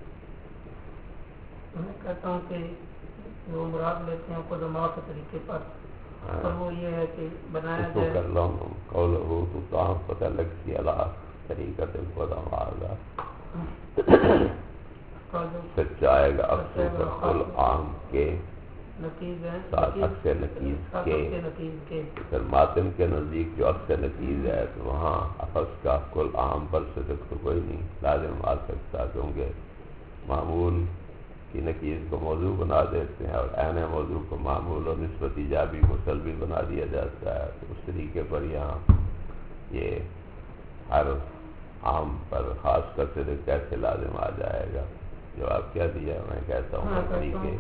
میں کہتا ہوں کہ وہ مراد لیتے ہیں قدماء کے طریقے پر، اور وہ یہ ہے کہ بنایا اس کو جائے کر لوں قولہ تو تاہم پتہ لگتی اللہ طریقت القدماء کا سچا آئے گا اکثر کل عام کے ساتھ اکثر نکیز کے، پھر ماتن کے نزدیک جو اکثر نکیز ہے تو وہاں اخذ کا کل عام پر صدق تو کوئی نہیں لازم آ سکتا، کیونکہ معمول کی نکیز کو موضوع بنا دیتے ہیں اور عین موضوع کو معمول اور نسبت ایجابی کو سلبی بنا دیا جاتا ہے، تو اس طریقے پر یہاں یہ ہر عام پر خاص کا صدق کیسے لازم آ جائے گا؟ جواب کیا دیا؟ میں کہتا ہوں طریقے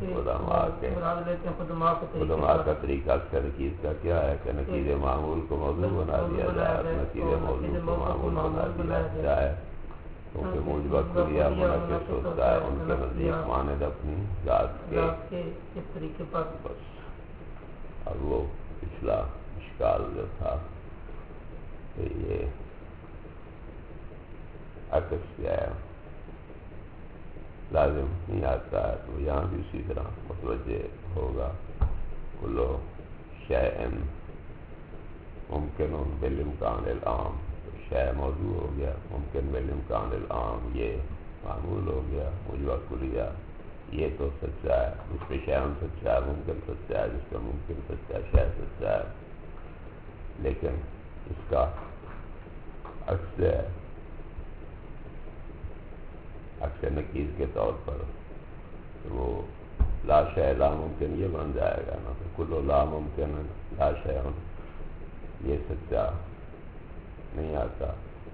قدماء کا طریقہ اکثر نکیز کا کیا ہے کہ نکیر معمول کو موضوع بنا دیا جائے، نکیر موضوع کو معمول بنا دیا جائے، کیونکہ موجبہ کلیہ منعکس ہوتا ہے ان کے نزدیک ماند اپنی ذات کے اس طریقے پر۔ بس اور وہ پچھلا اشکال جو تھا کہ یہ عکس کیا ہے لازم نہیں آتا ہے، تو یہاں بھی اسی طرح متوجہ ہوگا۔ کلو شیء ممکن بالامکان العام، شیء موضوع ہو گیا، ممکن بالامکان العام یہ معمول ہو گیا، موجبہ کلیہ یہ تو سچا ہے، جس پہ شیء سچا ہے، ممکن سچا ہے، جس پہ ممکن سچا ہے، شیء سچا ہے، لیکن اس کا عکس ہے، عکس نقیض کے طور پر وہ لا شیء لا ممکن یہ بن جائے گا نا، تو کل لا ممکن لا شیء، یہ سچا نہیں آتا،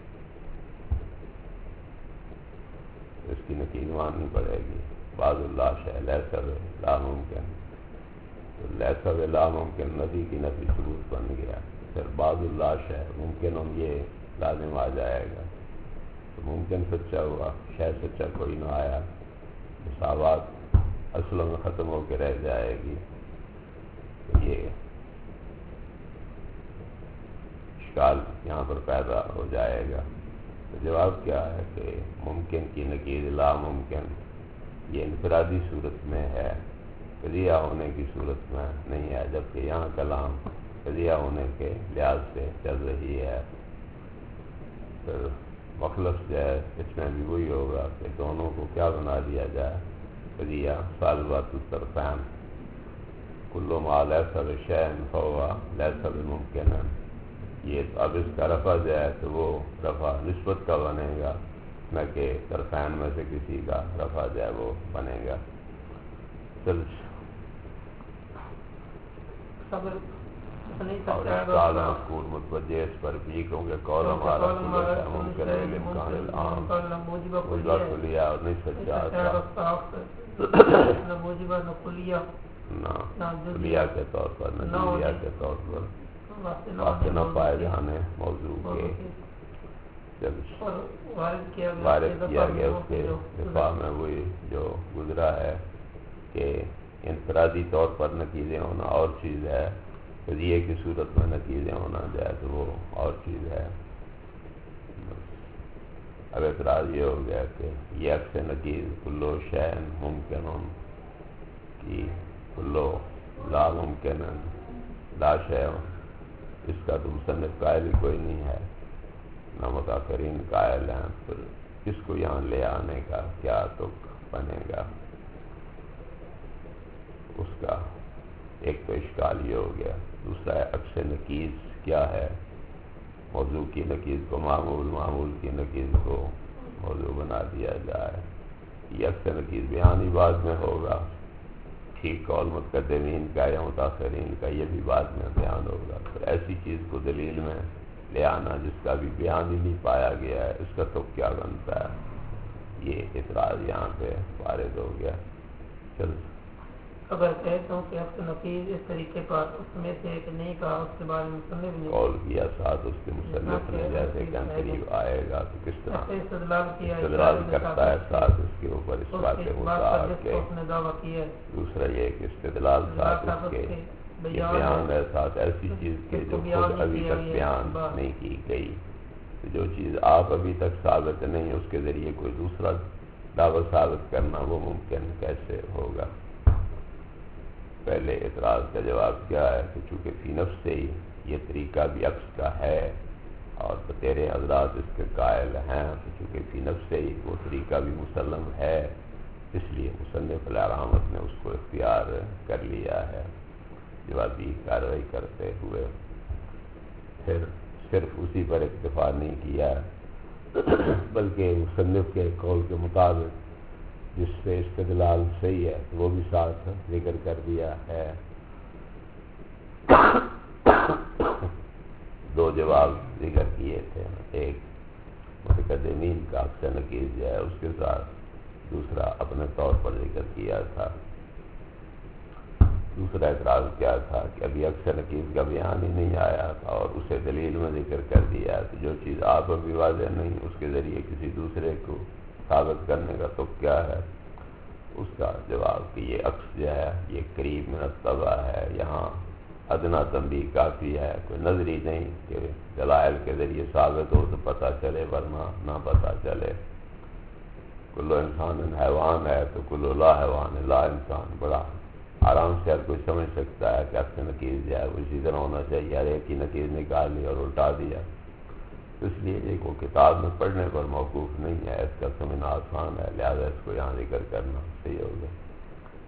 اس کی نقیض ماننی پڑے گی۔ بعض لا شیء لیس لا ممکن، تو لیس لا ممکن نفی کی نفی ثبوت بن گیا، پھر بعض لا شیء ممکن یہ لازم آ جائے گا، تو ممکن سچا ہوا، شیء سچا کوئی نہ آیا، مساوات اصلوں میں ختم ہو کے رہ جائے گی، تو یہ اشکال یہاں پر پیدا ہو جائے گا۔ تو جواب کیا ہے کہ ممکن کی نقیض لا ممکن یہ انفرادی صورت میں ہے، قضیہ ہونے کی صورت میں نہیں ہے، جبکہ یہاں کلام قضیہ ہونے کے لحاظ سے چل رہی ہے۔ پھر مخلص جو ہے اس میں بھی وہی ہوگا کہ دونوں کو کیا بنا دیا جائے، قضیہ صالبات الطرفین، کل ما لیس بشیء فہو لیس بممکن، یہ اب اس کا رفع جو ہے تو وہ رفع نسبت کا بنے گا، نہ کہ طرفین میں سے کسی کا رفع جو ہے وہ بنے گا۔ اور اشکال مذکور متوجہ اس پر بھی، کیونکہ قول ہمارا کل شیء ممکن ہے الامکان العام موجبہ کلیہ اور نہیں سچا نہ کلیہ کے طور پر، نہ جزیہ کے طور پر واسطے نہ پائے جانے موضوع کے، جب وارد کیا گیا اس کے دفاع میں وہی جو گزرا ہے کہ انفرادی طور پر نقیضیں ہونا اور چیز ہے، قضیے کی صورت میں نقیضیں ہونا جائے تو وہ اور چیز ہے۔ اب اعتراض یہ ہو گیا کہ یہ عکس نقیض کلو شیء ممکن کی کلو لا ممکن لا شیء، اس کا تو مصنف قائل ہی کوئی نہیں ہے، نہ متاثرین قائل ہیں، پھر اس کو یہاں لے آنے کا کیا تک بنے گا؟ اس کا ایک تو اشکال یہ ہو گیا، دوسرا ہے عکس نقیض کیا ہے، موضوع کی نقیض کو معمول، معمول کی نقیض کو موضوع بنا دیا جائے، یہ عکس نقیض بیانی بعد میں ہوگا، ٹھیک قول متقدمین کا یا متاثرین کا یہ بھی بعد میں بیان ہوگا، پھر ایسی چیز کو دلیل میں لے آنا جس کا بھی بیان ہی نہیں پایا گیا ہے، اس کا تو کیا بنتا ہے؟ یہ اعتراض یہاں پہ وارد ہو گیا۔ چل اگر کہتا ہوں کہ عکس نقیض اس طریقے پر اس میں سے ایک نہیں کہا، اس کے بارے میں مصنف نے قول کیا ساتھ اس کے مصنف نے، جیسے کہ قریب آئے گا تو کس طرح استدلال کرتا ہے ساتھ اس کے اوپر اس بات کے مطابق کے، دوسرا یہ کہ استدلال ساتھ اس کے یہ بیان ہے ساتھ ایسی چیز کے جو خود ابھی تک بیان نہیں کی گئی، جو چیز آپ ابھی تک ثابت نہیں اس کے ذریعے کوئی دوسرا دعویٰ ثابت کرنا وہ ممکن کیسے ہوگا؟ پہلے اعتراض کا جواب کیا ہے کہ چونکہ فی نفس سے ہی یہ طریقہ بھی عکس کا ہے اور تیرے حضرات اس کے قائل ہیں، تو چونکہ فی نفس سے ہی وہ طریقہ بھی مسلم ہے، اس لیے مصنف علیہ رحمت نے اس کو اختیار کر لیا ہے۔ جوابی کارروائی کرتے ہوئے پھر صرف اسی پر اکتفا نہیں کیا بلکہ مصنف کے قول کے مطابق جس سے استدلال صحیح ہے وہ بھی ساتھ ذکر کر دیا ہے۔ دو جواب ذکر کیے تھے، ایک متقدمین کا عکس نقیض ہے اس کے ساتھ، دوسرا اپنے طور پر ذکر کیا تھا۔ دوسرا اعتراض کیا تھا کہ ابھی عکس نقیض کا بیان ہی نہیں آیا تھا اور اسے دلیل میں ذکر کر دیا، تو جو چیز آپ ابھی واضح نہیں اس کے ذریعے کسی دوسرے کو ثابت کرنے کا تو کیا ہے؟ اس کا جواب کہ یہ عکس جو ہے یہ قریب من الطبع ہے، یہاں ادنا تنبیہ کافی ہے، کوئی نظری نہیں کہ دلائل کے ذریعے ثابت ہو تو پتہ چلے ورنہ نہ پتہ چلے۔ کلو انسان حیوان ہے تو کلو لا حیوان لا انسان، بڑا آرام سے ہر کوئی سمجھ سکتا ہے کہ عکس نقیض جو ہے وہ اسی طرح ہونا چاہیے، ہر ایک ہی نقیض نکال لی اور الٹا دیا، اس لیے ایک وہ کتاب میں پڑھنے پر موقوف نہیں ہے، اس کا سمجھنا آسان ہے، لہذا اس کو یہاں ذکر کرنا صحیح ہوگا۔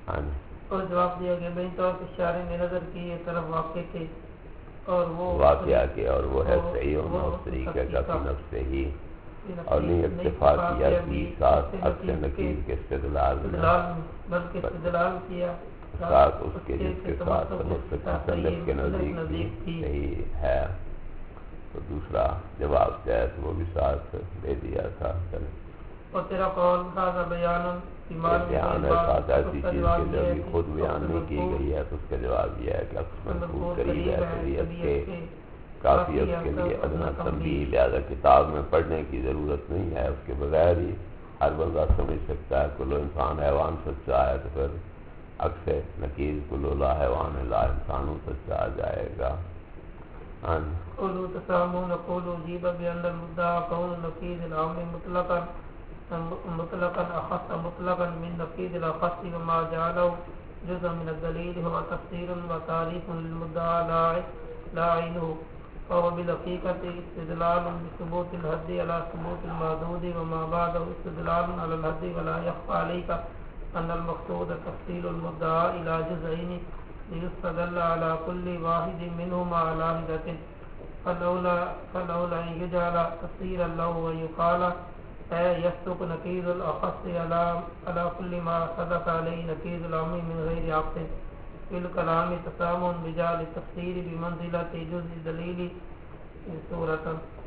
ہاں جی، اور جواب دیا گیا بین طور پہ اشارے میں نظر کی یہ طرف واقع تھے اور وہ واقعہ کے اور وہ ہے صحیح وہ ہونا اس طریقے کا فی نفس سے ہی، اور نہیں نہیں اکتفا کیا بھی بھی ساتھ عکس نقیض کے استدلال میں، بلکہ استدلال کیا ساتھ اس کے جس کے ساتھ تصنف کے نزدیک بھی صحیح ہے، تو دوسرا جواب جو ہے تو وہ بھی ساتھ دے دیا تھا۔ اور تیرا قول ھذا بیان بیان ہے ساتھ ایسی چیز کے جو ابھی خود بیان نہیں کی گئی ہے، تو اس کا جواب یہ ہے کہ عکس منقول قریب ہے طبیعت کے، کافی اس کے لیے ادنا تنبیہ، لہذا کتاب میں پڑھنے کی ضرورت نہیں ہے، اس کے بغیر ہی ہر بندہ سمجھ سکتا ہے۔ کل انسان حیوان سچا ہے تو پھر عکس نقیض کل لا حیوان لا انسانوں سچا آ جائے گا۔ ہاں جی، قولوا تسامون قولوا جیب بأن المدعى قول نقيض العام مطلقا أخص مطلقا من نقيض الأخص وما جعله جزءا من الدليل هو تفسير وتعريف للمدعى لا عينه، فهو بالحقيقة استدلال بثبوت الحد على ثبوت المحدود وما بعده استدلال على الحد، ولا يخفى عليك أن المقصود تفصيل المدعى إلى جزئين ليستدل على كل واحد منهما على حدة، فلولا أن يجعل تفسيرا له ويقال يصدق نقيض الأخص على كل ما صدق عليه نقيض العام من غير عقل، في الكلام تسامح بجعل التفسير بمنزلة جزء دليل صورة۔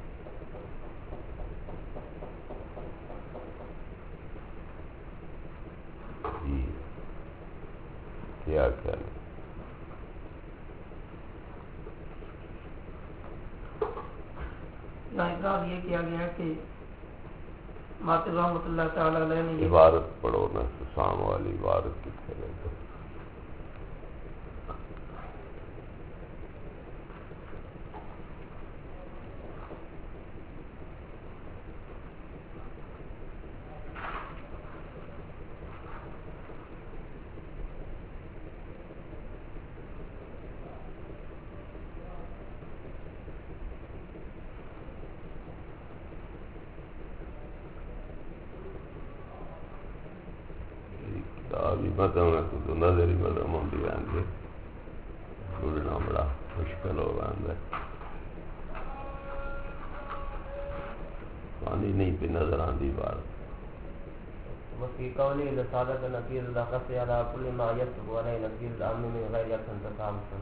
جی کیا کریں؟ اعتراض یہ کیا گیا کہ ماتر رحمۃ اللہ تعالی علیہ نے عبارت پڑھو نا، سام والی عبارت کتنے لے کر مطلب تو نظری مطلب ہوندی رہندی ڈھونڈنا بڑا مشکل ہو رہا، پانی نہیں پہ نظر آندی بار وفي قوله لصادق نقيض الأخص على كل ما يصدق عليه نقيض العام من غير عقل تسامح۔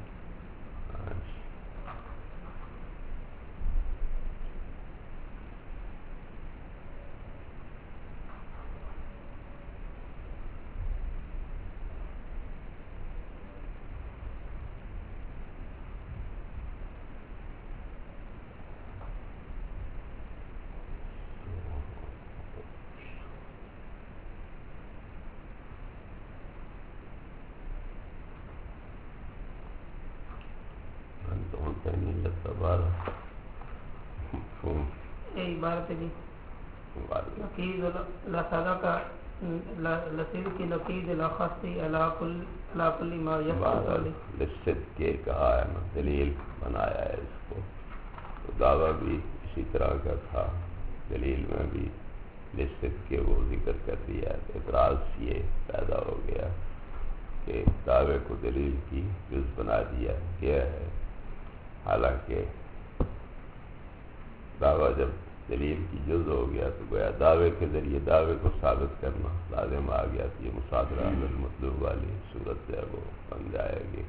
عبارت بھی نقیض لصدق لصدق نقیض الاخص على كل ما يصدق عليه لصدق کے کہا ہے نا، دلیل بنایا ہے اس کو، تو دعویٰ بھی اسی طرح کا تھا، دلیل میں بھی لصدق کے وہ ذکر کر دیا ہے۔ اعتراض یہ پیدا ہو گیا کہ دعوے کو دلیل کی جز بنا دیا گیا ہے، حالانکہ دعویٰ جب دلیل کی جز ہو گیا تو گویا دعوے کے ذریعے دعوے کو ثابت کرنا لازم آ گیا، تو یہ مصادرہ المطلوب والی صورت جو ہے وہ بن جائے گی۔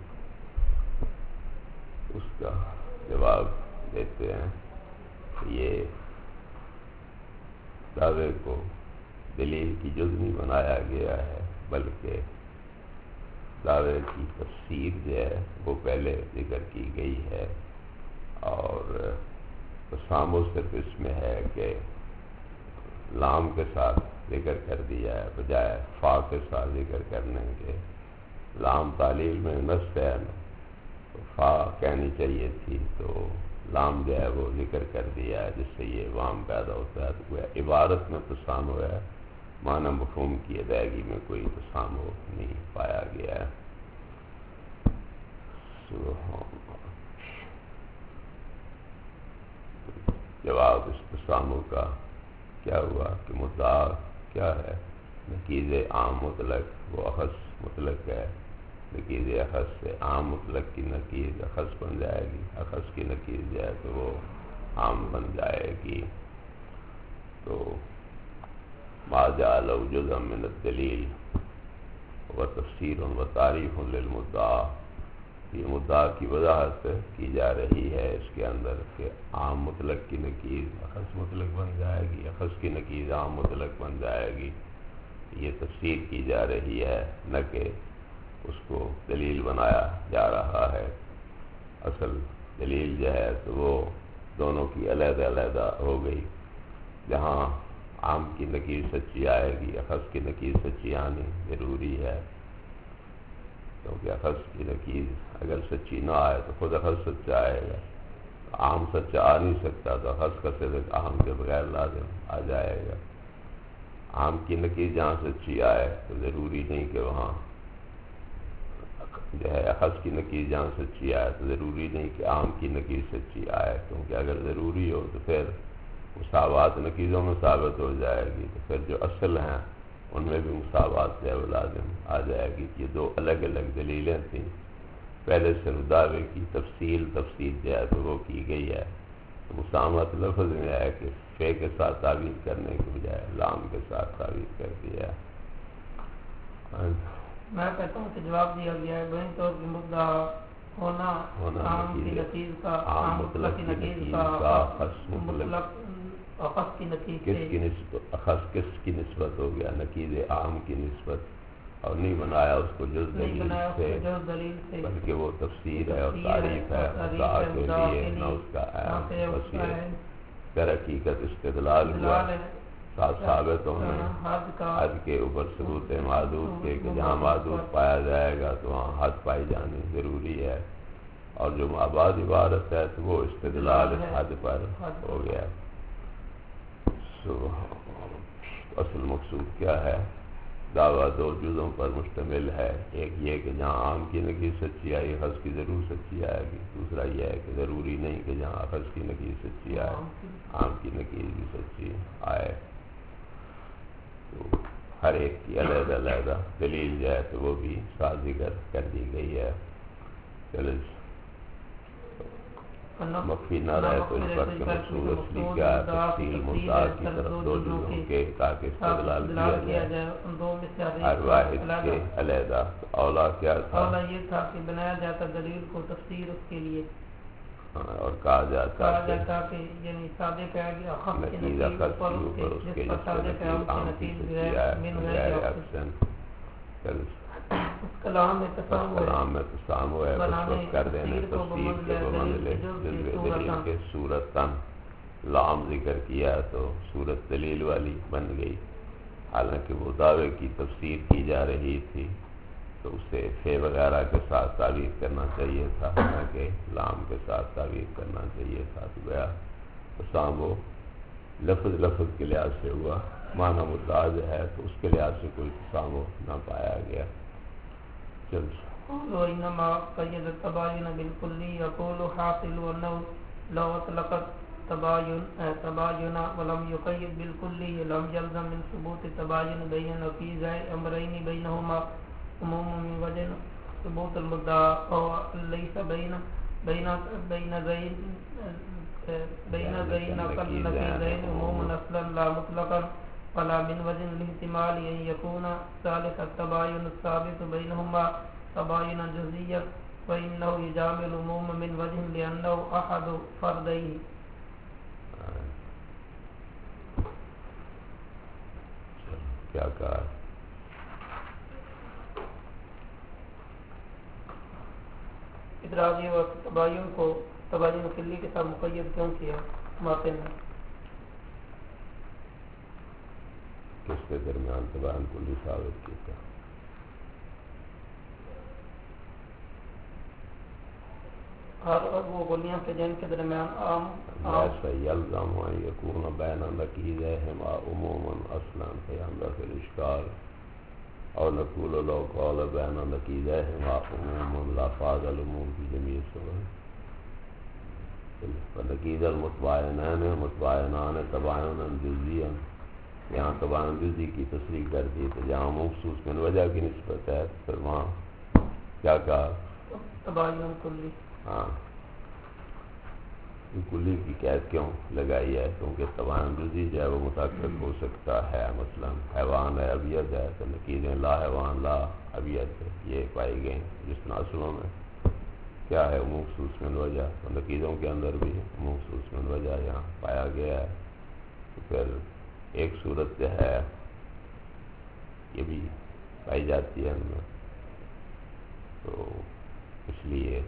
اس کا جواب دیتے ہیں کہ یہ دعوے کو دلیل کی جز نہیں بنایا گیا ہے، بلکہ دعوے کی تفسیر جو ہے وہ پہلے ذکر کی گئی ہے، اور تسامح صرف اس میں ہے کہ لام کے ساتھ ذکر کر دیا ہے بجائے فا کے ساتھ ذکر کرنے کے۔ لام تعلیل میں نصب ہے نا، تو فا کہنی چاہیے تھی، تو لام جو ہے وہ ذکر کر دیا ہے، جس سے یہ وام پیدا ہوتا ہے، تو عبارت میں تسامح ہے، معنی مفہوم کی ادائیگی میں کوئی تسامح نہیں پایا گیا ہے۔ جواب اس تسامح کا کیا ہوا کہ مدعا کیا ہے؟ نقیض عام مطلق وہ اخص مطلق ہے، نکیر اخص سے عام مطلق کی نکیر اخص بن جائے گی، اخص کی نکیر جو ہے تو وہ عام بن جائے گی۔ تو ما جعلہ جزءا من الدلیل و تفسیر و تعریف للمدعا، یہ مدعا کی وضاحت کی جا رہی ہے اس کے اندر کہ عام مطلق کی نکیر اخص مطلق بن جائے گی، اخص کی نکیر عام مطلق بن جائے گی، یہ تفسیر کی جا رہی ہے، نہ کہ اس کو دلیل بنایا جا رہا ہے۔ اصل دلیل جو ہے تو وہ دونوں کی علیحدہ علیحدہ ہو گئی، جہاں عام کی نکیر سچی آئے گی اخص کی نکیر سچی آنی ضروری ہے، کیونکہ اخص کی نکیر اگر سچی نہ آئے تو خود اخص سچا آئے گا، عام سچا آ نہیں سکتا تو اخص کا صدق عام کے بغیر لازم آ جائے گا۔ عام کی نکیر جہاں سچی آئے تو ضروری نہیں کہ وہاں جو ہے اخص کی نکیر جہاں سچی آئے تو ضروری نہیں کہ عام کی نکیر سچی آئے، کیونکہ اگر ضروری ہو تو پھر مساوات نکیروں میں ثابت ہو جائے گی، تو پھر جو اصل ہیں ان میں بھی مساوات جو ہے وہ لازم آ جائے گی۔ یہ دو الگ الگ دلیلیں تھیں، پہلے سے دعوے کی تفصیل جو ہے تو وہ کی گئی ہے، مسامت لفظ میں ہے کہ فے کے ساتھ تعبیر کرنے کے بجائے لام کے ساتھ تعبیر کر دیا۔ میں کہتا ہوں کہ جواب دیا گیا ہے بین طور کی مدعا ہونا عام کی نکیر کا، عام مطلق کی نکیر کا، مطلق اخص کی نکیر کس کی نسبت، اخص کس کی نسبت ہو گیا، نکیر عام کی نسبت، اور نہیں بنایا اس کو جز دلیل سے، بلکہ وہ تفسیر ہے اور تعریف ہے مدعا کے لیے، نہ اس کا عین در حقیقت استدلال ہوا، ساتھ ثابت ہونے حد کے اوپر ثبوت معدود کے کہ جہاں معدود پایا جائے گا تو وہاں حد پائی جانی ضروری ہے، اور جو آباد عبارت ہے تو وہ استدلال حد پر ہو گیا۔ اصل مقصود کیا ہے؟ دعویٰ دو جزوں پر مشتمل ہے، ایک یہ کہ جہاں عام کی نکیر سچی آئی اخص کی ضرور سچی آئے گی، دوسرا یہ ہے کہ ضروری نہیں کہ جہاں اخص کی نکیر سچی آئے عام کی نکیر بھی سچی آئے۔ تو ہر ایک کی علیحدہ علیحدہ دلیل جو ہے تو وہ بھی ساتھ ذکر کر دی گئی ہے۔ چلو مخفی نہ رہے تو اس پر کے مقصود اصلی کیا ہے؟ تفصیل مدعا کی طرف دو جزوں کے تاکہ استدلال کیا جائے ہر واحد کے علیحدہ۔ اولا کیا تھا؟ اولا یہ تھا کہ بنایا جاتا دلیل کو تفسیر اس کے لیے، اور کہا جاتا کہ یعنی صادق ہے کہ اخص کی نکیر اوپر اس کے جس پر صادق ہے عام کی نکیر من غیر اکسن۔ اس کلام میں تسامو ہے بسوت کر دینے تفسیر کے بمنزلِ جزو دلیل کے صورتاً، لام ذکر کیا تو صورت دلیل والی بن گئی، حالانکہ وہ دعوے کی تفسیر کی جا رہی تھی تو اسے فے وغیرہ کے ساتھ تعبیر کرنا چاہیے تھا، نہ کہ لام کے ساتھ تعبیر کرنا چاہیے تھا۔ تو گیا تسامو لفظ کے لحاظ سے ہوا، معنی مدعا جو ہے تو اس کے لحاظ سے کوئی تسامو نہ پایا گیا۔ وإنما قيد التباين بالكلي يقول حاصل أنه لو أطلق تباين ولم يقيد بالكلي لم يلزم من ثبوت التباين بين نقيض أمرين بينهما عموم من وجه ثبوت المدعا أو ليس بين نقيضين عموم أصلا لا مطلقا، فلا من وجه الاحتمال أن يكون ذلك التباين الثابت بينهما تباينا جزئيا، فإنه يجامع العموم من وجه لأنه أحد فرديه۔ کیا کہا؟ ادراجی وقت تباین کو تباین کلی کے ساتھ مقید کیوں کیا ماتن نے؟ کس کے درمیان تباین کلی ثابت کیا؟ ہر وہ گولیاں کے جن کے درمیان عام ایسا یلزم ان یکون بین نقیضیہما عموما اصلا فیہم فی الاشکال، اور نقول لو قال بین نقیضیہما عموما لا فاض العموم فی جمیع صور، فنقیض المتباینان متباینان تبایناً جزئیاً یہاں تباین جزئی کی تصریح کر دی، تو جہاں مخصوص من وجہ کی نسبت ہے پھر وہاں کیا کہا؟ تباین کلی۔ ہاں، کلی کی قید کیوں لگائی ہے؟ کیونکہ تباین جزئی جو ہے وہ متحقق ہو سکتا ہے، مثلا حیوان ہے ابیض ہے تو نقیضیں لا حیوان لا ابیض یہ پائی گئیں، جس ناسلوں میں کیا ہے مخصوص من وجہ، تو نقیضوں کے اندر بھی مخصوص من وجہ یہاں پایا گیا ہے، تو پھر ایک صورت جو ہے یہ بھی پائی جاتی ہے ان میں، تو اس لیے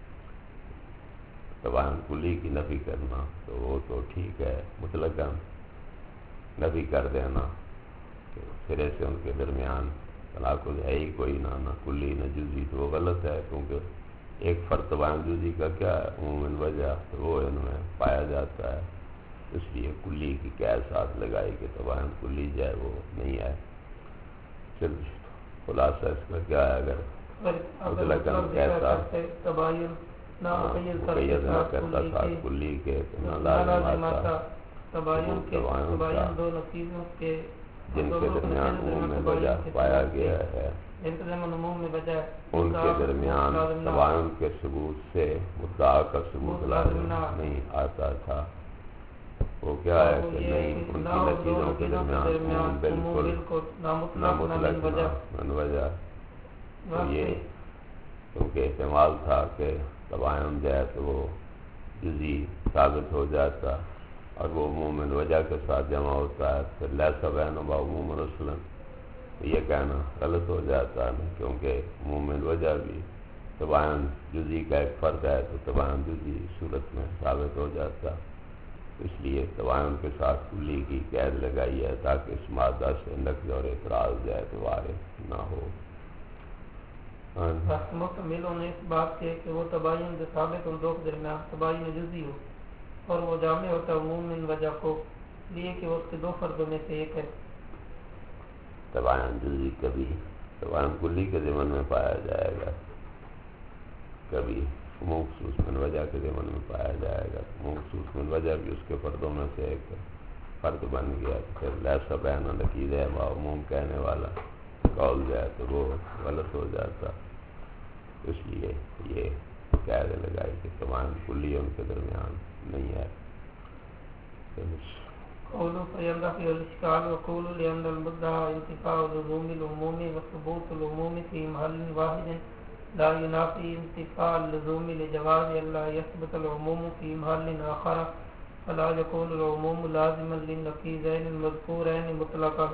تباین کلی کی نفی کرنا تو وہ تو ٹھیک ہے، مطلقاً نفی کر دینا کہ سرے سے ان کے درمیان تناقض ہے ہی کوئی نہ کلی نہ جزئی، تو وہ غلط ہے، کیونکہ ایک فرد تباین جزئی کا کیا ہے عموماً وجہ، تو وہ ان میں پایا جاتا ہے، اس لیے کلی کی قید ساتھ لگائی کہ تباین کلی جو ہے وہ نہیں ہے۔ پھر خلاصہ اس کا کیا ہے؟ اگر مطلقاً کیسا تباین نہ مقید نہ کرتا ساتھ کلی کے تو نہ لازم آتا تباین دو نتیجوں کے جن کے درمیان عموم وجہ پایا گیا ہے، ان کے درمیان تباین کے ثبوت سے مدعا کا ثبوت لازم نہیں آتا تھا۔ وہ کیا ہے کہ نہیں، ان کی نتیجوں کے درمیان بالکل نہ مطلق نہ من وجہ، تو یہ کیونکہ احتمال تھا کہ تباین جو ہے تو وہ جزئی ثابت ہو جاتا اور وہ عموماً وجہ کے ساتھ جمع ہوتا ہے، پھر لیسا بینہما عموماً اصلاً، تو یہ کہنا غلط ہو جاتا ہے، کیونکہ عموماً وجہ بھی تباین جزئی کا ایک فرد ہے تو تباین جزئی صورت میں ثابت ہو جاتا، اس لیے تباین کے ساتھ کلی کی قید لگائی ہے تاکہ اس مادہ سے نقض اور اعتراض جو ہے تو وارد نہ ہو۔ مکمل ہونے اس بات کے کہ وہ تباین جو ثابت ان دو کے درمیان تباین جزئی ہو اور وہ جامع ہوتا ہے عموماً وجہ کو، لیے کہ وہ اس کے دو فردوں میں سے ایک ہے۔ تباین جزئی کبھی تباین کلی کے ضمن میں پایا جائے گا، کبھی مخصوص من وجہ کے ضمن میں پایا جائے گا، مخصوص من وجہ بھی اس کے فردوں میں سے ایک فرد بن گیا، پھر لیسا بین نقیض ہے عموم کہنے والا قول جو ہے تو وہ غلط ہو جاتا، اس لیے یہ قید لگائی کہ تباین کلی ان کے درمیان نہیں ہے۔ قولوا فينتفي الإشكال وقولوا لأن المدعى انتفاء لزوم العموم وثبوت العموم في محل واحد لا ينافي انتفاء اللزوم لجواز ألا يثبت العموم في محل آخر فلا يكون العموم لازما للنقيضين المذكورين مطلقا۔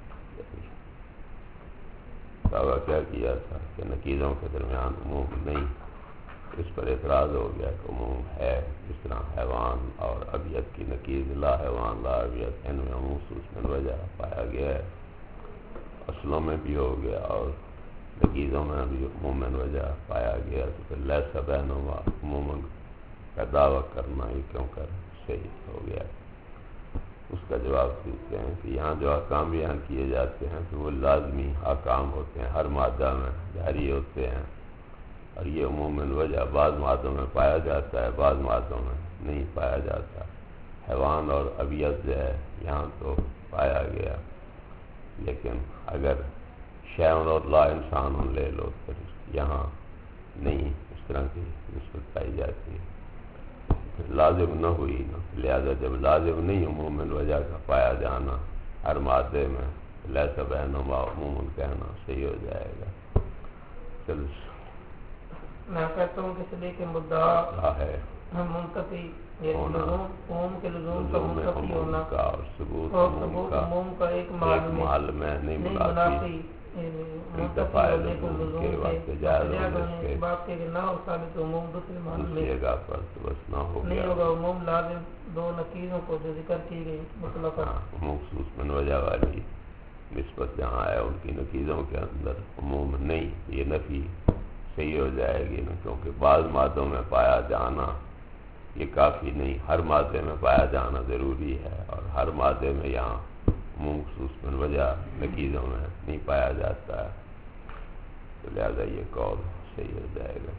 دعویٰ کیا کیا تھا کہ نقیضوں کے درمیان عموم نہیں، اس پر اعتراض ہو گیا کہ عموم ہے، جس طرح حیوان اور ابیض کی نقیض لا حیوان لا ابیض، ان میں مخصوص من وجہ پایا گیا ہے، اصلوں میں بھی ہو گیا اور نقیضوں میں بھی عموماً وجہ پایا گیا، تو پھر لیسا بینہما عموماً کا دعویٰ کرنا یہ کیوں کر صحیح ہو گیا۔ اس کا جواب دیتے ہیں کہ یہاں جو احکام بیان کیے جاتے ہیں تو وہ لازمی احکام ہوتے ہیں، ہر مادہ میں جاری ہوتے ہیں، اور یہ عموماً وجہ بعض مادوں میں پایا جاتا ہے بعض مادوں میں نہیں پایا جاتا۔ حیوان اور ابیض جو ہے یہاں تو پایا گیا، لیکن اگر شیون اور لا انسان لے لو پھر یہاں نہیں اس طرح کی نسبت پائی جاتی ہے، پھر لازم نہ ہوئی نا، لہذا جب لازم نہیں عموماً وجہ کا پایا جانا ہر مادے میں، لیسا بینہما عموماً کہنا صحیح ہو جائے گا۔ چل میں کہتا ہوں کہ اس لیے کہ مدعا ہے منتفی عموم کے لزوم کا منتفی ہونا اور ثبوت عموم کا ایک محل میں نہیں منافی انتفاع لزوم کے وقت جائز ہونے اس بات کے نہ ہو ثابت عموم دوسرے محل میں جگہ پر تو بس نہ ہو نہیں گیا، ہوگا عموم لازم دو نقیضوں کو جو ذکر کی گئی مطلقاً مخصوص من وجہ والی نسبت جہاں ہے ان کی نقیضوں کے اندر عموم نہیں، یہ نفی صحیح ہو جائے گی نا، کیونکہ بعض مادوں میں پایا جانا یہ کافی نہیں، ہر مادے میں پایا جانا ضروری ہے، اور ہر مادے میں یہاں مخصوص من وجہ نقیضوں میں نہیں پایا جاتا ہے، تو لہذا یہ قول صحیح ہو جائے گا۔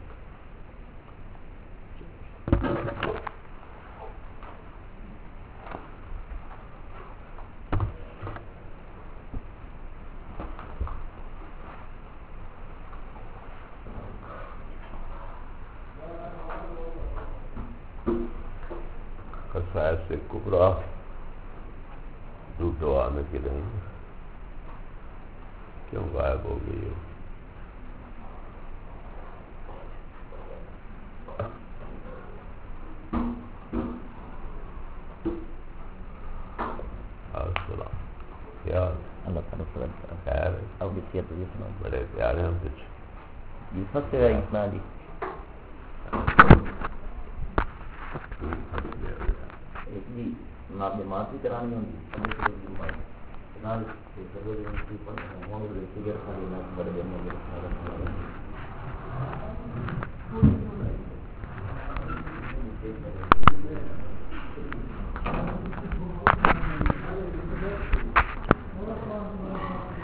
خصائص کبریٰ دعا میں کہ نہیں کیوں غائب ہو گئی ہو؟ اللہ تعالیٰ خیر اب صحت سنا بڑے پیارے ہم کچھ یہ فصل اتنا دی ایک بھی معلومات بھی کرانی ہوگی بڑے